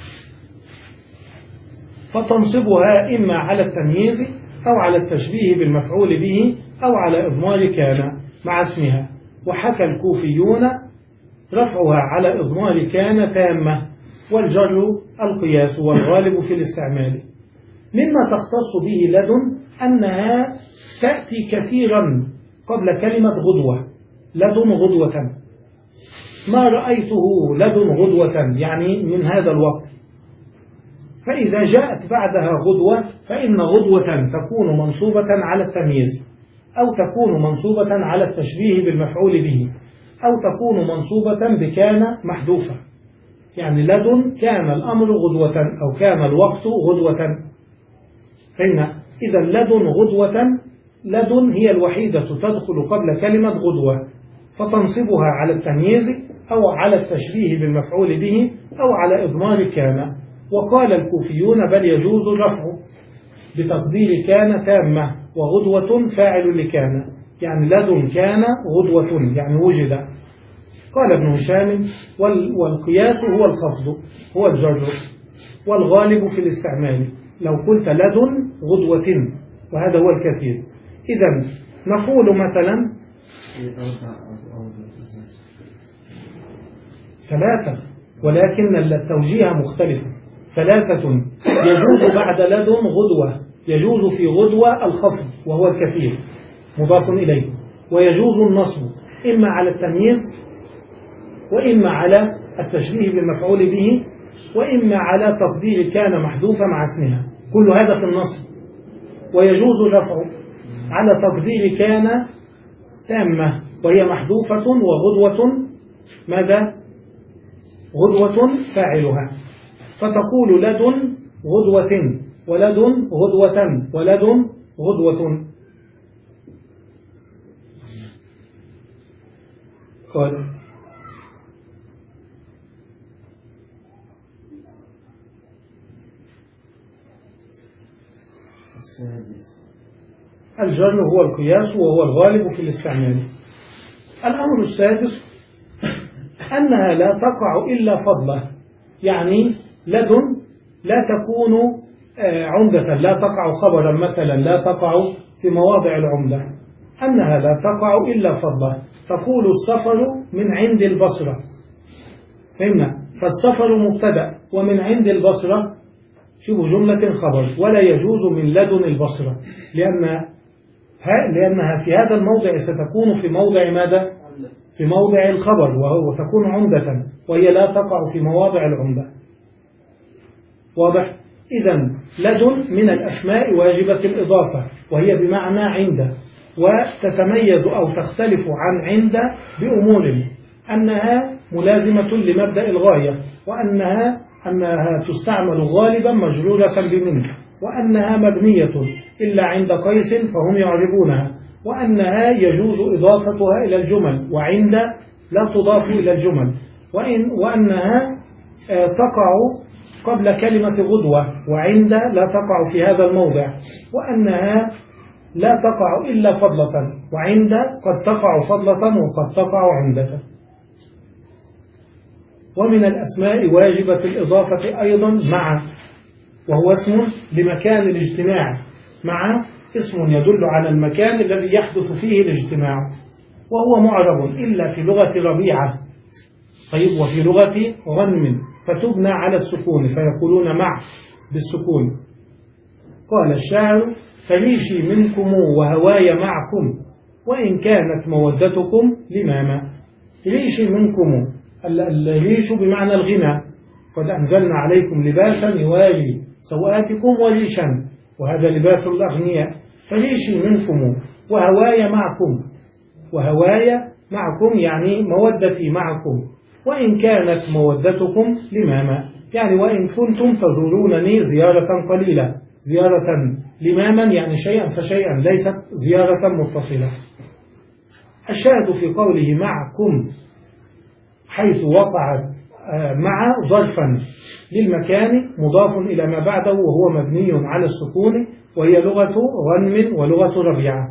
فتنصبها إما على التمييز أو على التشبيه بالمفعول به أو على إضمار كان مع اسمها. وحكى الكوفيون رفعها على إضمار كان تامة، والجر القياس والغالب في الاستعمال. مما تختص به لدن أنها تأتي كثيرا قبل كلمة غدوة. لدن غدوة، ما رأيته لدن غدوة يعني من هذا الوقت. فإذا جاءت بعدها غدوة فإن غدوة تكون منصوبة على التمييز، أو تكون منصوبة على التشبيه بالمفعول به، أو تكون منصوبة بكان محذوفة. يعني لدن كان الأمر غدوة أو كان الوقت غدوة. فإن إذا لدن غدوة، لدن هي الوحيدة تدخل قبل كلمة غدوة، فتنصبها على التمييز أو على التشبيه بالمفعول به أو على إضمار كان. وقال الكوفيون بل يجوز الرفع بتقدير كان تامة، وغدوة فاعل لكان، يعني لدن كان غدوة يعني وجد. قال ابن هشام والقياس هو الخفض هو الجر، والغالب في الاستعمال لو قلت لدن غدوة، وهذا هو الكثير. إذن نقول مثلا ثلاثة، ولكن التوجيه مختلف. ثلاثة يجوز بعد لدن غدوة، يجوز في غدوة الخفض وهو الكثير مضاف إليه، ويجوز النصب إما على التمييز وإما على التشبيه بالمفعول به وإما على تقدير كان محذوفة مع اسمها، كل هذا في النصب. ويجوز الرفع على تقدير كان تامة وهي محذوفة، وغدوة ماذا؟ غدوة فاعلها، فتقول لدن غدوة ولدن غدوة ولدن غدوة. قال الجر هو القياس وهو الغالب في الاستعمال. الأمر السادس أنها لا تقع إلا فضلة، يعني لدن لا تكون عمدة، لا تقع خبرا مثلا، لا تقع في مواضع العمدة. أنها لا تقع إلا فضلة، تقول السفر من عند البصرة، فهمنا؟ فالسفر مبتدأ، ومن عند البصرة شبه جملة خبر، ولا يجوز من لدن البصرة، لأن لأنها في هذا الموضع ستكون في موضع ماذا؟ في موضع الخبر، وهو تكون عمدة، وهي لا تقع في مواضع العمدة. واضح؟ إذن لدن من الأسماء واجبة الإضافة، وهي بمعنى عند، وتتميز أو تختلف عن عند بأمور: أنها ملازمة لمبدأ الغاية، وأنها أنها تستعمل غالبا مجرورة بمن، وأنها مبنية إلا عند قيس فهم يعربونها، وأنها يجوز إضافتها إلى الجمل، وعند لا تضاف إلى الجمل، وإن وأنها تقع قبل كلمة غدوة، وعند لا تقع في هذا الموضع، وأنها لا تقع إلا فضلة، وعند قد تقع فضلة وقد تقع عندة. ومن الأسماء واجبة الإضافة أيضا مع، وهو اسم بمكان الاجتماع، مع اسم يدل على المكان الذي يحدث فيه الاجتماع، وهو معرب إلا في لغة ربيعة. طيب وفي لغة غنم فتبنى على السكون فيقولون مع بالسكون. قال الشاعر فريشي منكم وهواي معكم وإن كانت مودتكم لماما. ريشي منكم، الريش بمعنى الغنى، قد أنزلنا عليكم لباسا يواري سوآتكم وريشا وهذا لباس الأغنياء. فريشي منكم وهواي معكم، وهواي معكم يعني مودتي معكم، وإن كانت مودتكم لماما يعني وإن كنتم تزورونني زيارة قليلة، زيارة لماما يعني شيئا فشيئا ليست زيارة متصلة. الشاهد في قوله معكم حيث وقعت مع ظرفا للمكان مضاف إلى ما بعده وهو مبني على السكون، وهي لغة غنم ولغة ربيعة.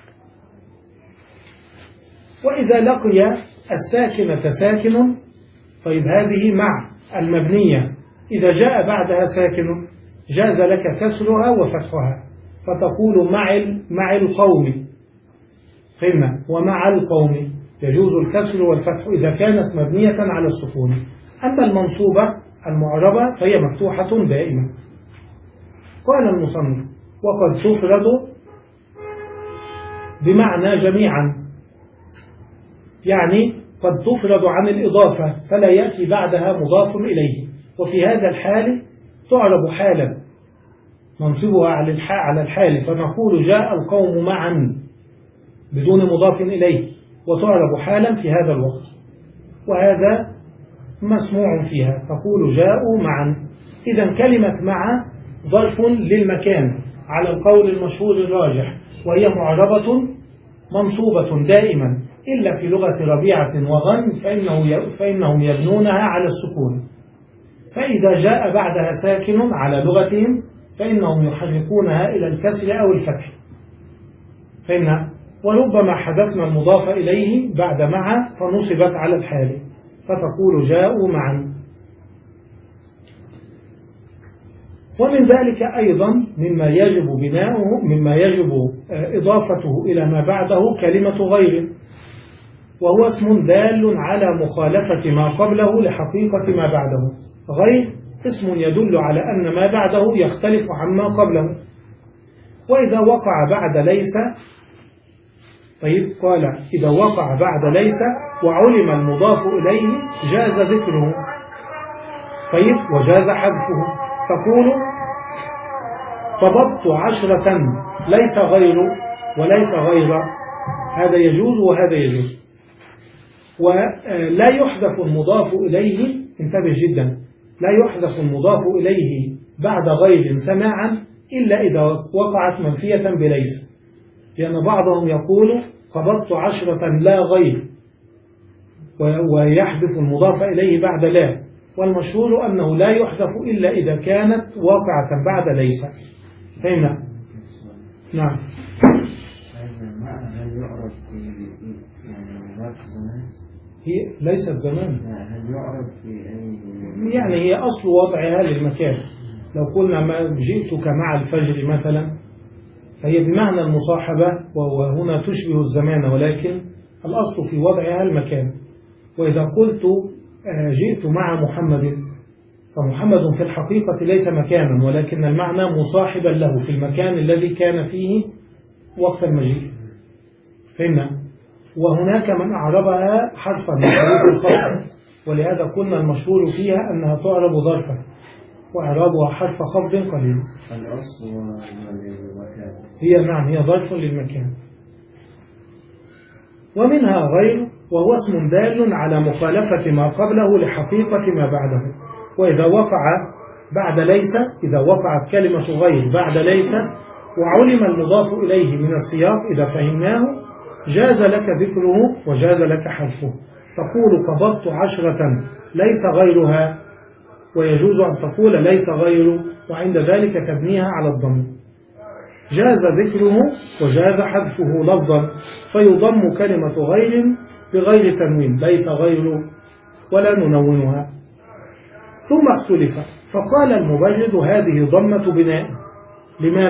وإذا لقي الساكنة ساكن، طيب هذه مع المبنية إذا جاء بعدها ساكن جاز لك كسرها وفتحها، فتقول مع مع القوم، فهمنا، ومع القوم يجوز الكسر والفتح إذا كانت مبنية على السكون. أما المنصوبة المعربة فهي مفتوحة دائما. قال المصنف وقد تفرد بمعنى جميعا، يعني قد تفرد عن الإضافة فلا يأتي بعدها مضاف إليه، وفي هذا الحال تعرب حالا ننصبها على الحال فنقول جاء القوم معا بدون مضاف إليه، وتعرب حالا في هذا الوقت، وهذا مسموع فيها تقول جاءوا معا. إذا كلمة مع ظرف للمكان على القول المشهور الراجح، وهي معربة منصوبة دائما إلا في لغة ربيعة وغن فإنه فإنهم يبنونها على السكون، فإذا جاء بعدها ساكن على لغتهم فإنهم يحركونها إلى الكسر أو الفتح، فإن وربما حذفنا المضاف إليه بعد مع فنصبت على الحال فتقول جاءوا معا. ومن ذلك أيضا مما يجب بناؤه مما يجب إضافته إلى ما بعده كلمة غير، وهو اسم دال على مخالفة ما قبله لحقيقة ما بعده. غير اسم يدل على أن ما بعده يختلف عما قبله. وإذا وقع بعد ليس، طيب قال إذا وقع بعد ليس وعلم المضاف إليه جاز ذكره، طيب وجاز حذفه. تقول قبضت عشرة ليس غير وليس غير، هذا يجوز وهذا يجوز. ولا يحذف المضاف إليه، انتبه جدا، لا يحذف المضاف إليه بعد غير سماعا إلا إذا وقعت منفية بليس، لأن بعضهم يقول قبضت عشرة لا غير ويحذف المضاف إليه بعد لا، والمشهور أنه لا يحذف إلا إذا كانت واقعة بعد ليس. فهمنا؟ نعم. هل يعرف في يعني ظرف زمان؟ هي ليست زمان. هل يعرف في أي يعني هي أصل وضعها للمكان. لو قلنا ما جئتك مع الفجر مثلا فهي بمعنى المصاحبة وهنا تشبه الزمان، ولكن الأصل في وضعها المكان. وإذا قلت جئت مع محمد فمحمد في الحقيقة ليس مكانا، ولكن المعنى مصاحبا له في المكان الذي كان فيه وقت المجيء. فهمنا؟ وهناك من أعربها حرفا من حروف الخفض، ولهذا قلنا المشهور فيها أنها تعرب ظرفا وإعرابها حرف خفض قليل. الأصل للمكان هي نعم هي ظرف للمكان. ومنها غير، وهو اسم دال على مخالفة ما قبله لحقيقة ما بعده. وإذا وقع بعد ليس، إذا وقعت كلمة غير بعد ليس وعلم المضاف إليه من السياق إذا فهمناه جاز لك ذكره وجاز لك حذفه. تقول قبضت عشرة ليس غيرها، ويجوز أن تقول ليس غير، وعند ذلك تبنيها على الضم. جاز ذكره وجاز حذفه لفظا، فيضم كلمة غير بغير تنوين، ليس غير ولا ننونها. ثم اختلف، فقال المبرد هذه ضمة بناء. لماذا؟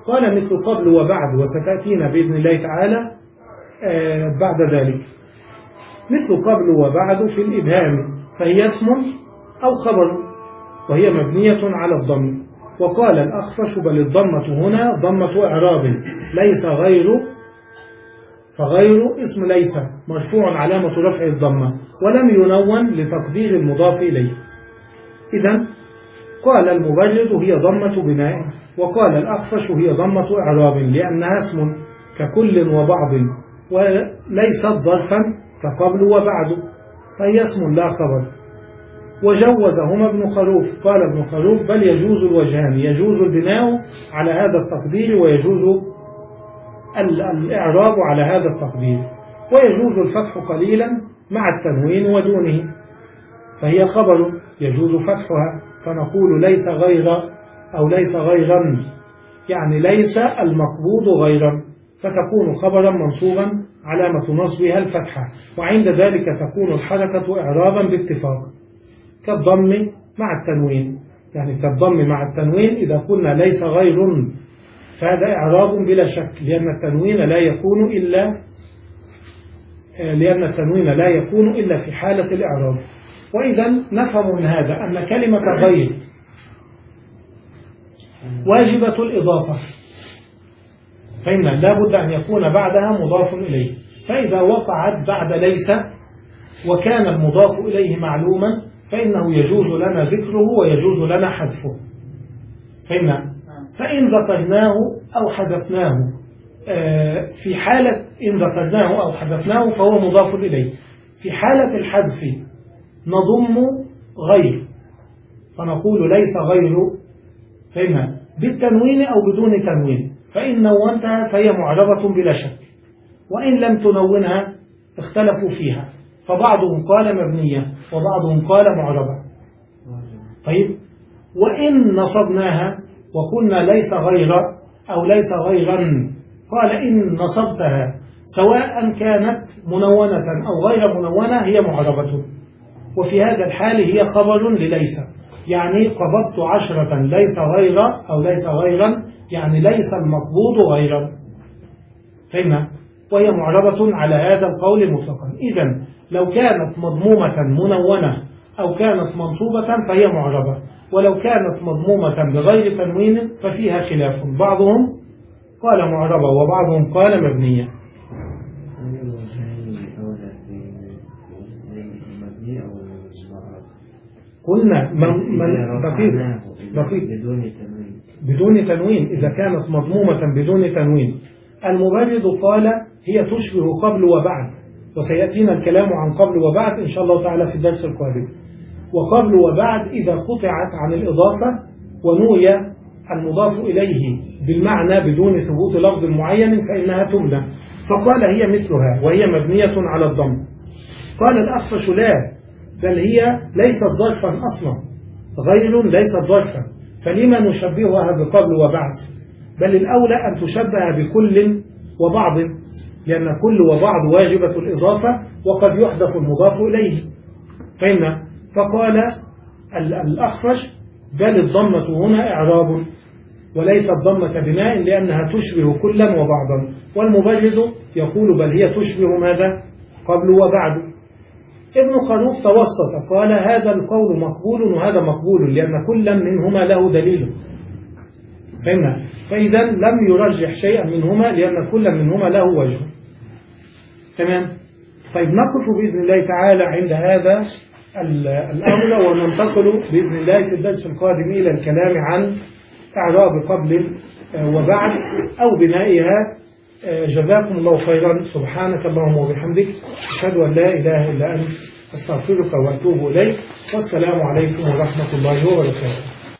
قال مثل قبل وبعد، وستأتينا بإذن الله تعالى آه بعد ذلك. مثل قبل وبعد في الإبهام فهي اسم أو خبر، وهي مبنية على الضم. وقال الأخفش بل الضمة هنا ضمة إعراب ليس غير، فغير اسم ليس مرفوع علامة رفع الضمة ولم ينون لتقدير المضاف إليه. إذن قال المبرد هي ضمة بناء، وقال الأخفش هي ضمة إعراب لأنها اسم ككل وبعض وليست ظرفا كقبل وبعد، فهي اسم لا خبر. وجوزهما ابن خروف، قال ابن خروف بل يجوز الوجهان، يجوز البناء على هذا التقدير ويجوز الإعراب على هذا التقدير، ويجوز الفتح قليلا مع التنوين ودونه، فهي خبر يجوز فتحها، فنقول ليس غير أو ليس غيرا، يعني ليس المقبوض غيرا، فتكون خبرا منصوبا علامة نصبها الفتحة، وعند ذلك تكون الحركة إعرابا باتفاق كالضم مع التنوين. يعني كالضم مع التنوين إذا قلنا ليس غير فهذا إعراب بلا شك، لأن التنوين لا يكون إلا لأن التنوين لا يكون إلا في حالة الإعراب. وإذا نفهم من هذا أن كلمة غير واجبة الإضافة، فإن لا بد أن يكون بعدها مضاف إليه، فإذا وقعت بعد ليس وكان المضاف إليه معلوما فإنه يجوز لنا ذكره ويجوز لنا حذفه. فإن فإن ذكرناه أو حذفناه في حالة إن ذكرناه أو حذفناه فهو مضاف إليه. في حالة الحذف نضم غير فنقول ليس غير، فإن بالتنوين أو بدون تنوين، فإن نونتها فهي معربة بلا شك، وإن لم تنونها اختلفوا فيها، فبعضهم قال مبنية وبعضهم قال معربة. طيب وإن نصبناها وقلنا ليس غير أو ليس غيرا، قال إن نصبتها سواء كانت منونة أو غير منونة هي معربة، وفي هذا الحال هي خبر لليس، يعني قبضت عشرة ليس غير أو ليس غيرا، يعني ليس المقبوض غيرا، فهمنا؟ وهي معربة على هذا القول مطلقا. إذن لو كانت مضمومة منونة أو كانت منصوبة فهي معربة، ولو كانت مضمومة بغير تنوين ففيها خلاف، بعضهم قال معربة وبعضهم قال مبنية. قلنا من من دقيق دقيق بدون تنوين إذا كانت مضمومة بدون تنوين. المبرد قال هي تشبه قبل وبعد، وسيأتينا الكلام عن قبل وبعد إن شاء الله تعالى في الدرس القادم. وقبل وبعد إذا قطعت عن الإضافة ونوي المضاف إليه بالمعنى بدون ثبوت لفظ معين فإنها تبنى، فقال هي مثلها وهي مبنية على الضم. قال الأخفش لا، بل هي ليست ظرفا أصلا، غير ليست ظرفا، فلما نشبهها بقبل وبعد؟ بل الأولى أن تشبه بكل وبعض، لأن كل وبعض واجبة الإضافة وقد يحذف المضاف إليه، فإن فقال الأخفش بل الضمة هنا إعراب وليست ضمة بناء لأنها تشبه كلا وبعضا. والمبرد يقول بل هي تشبه ماذا؟ قبل وبعد. ابن خروف توسط قال هذا القول مقبول وهذا مقبول لأن كلا منهما له دليل، فإن فإذا لم يرجح شيئا منهما لأن كلا منهما له وجه. تمام. طيب نقف بإذن الله تعالى عند هذا الأمر وننتقل بإذن الله في الدرس القادم إلى الكلام عن إعراب قبل وبعد أو بنائها. جزاكم الله خيرا. سبحانك اللهم وبحمدك أشهد أن لا إله إلا أنت أستغفرك وأتوب إليك، والسلام عليكم ورحمة الله وبركاته.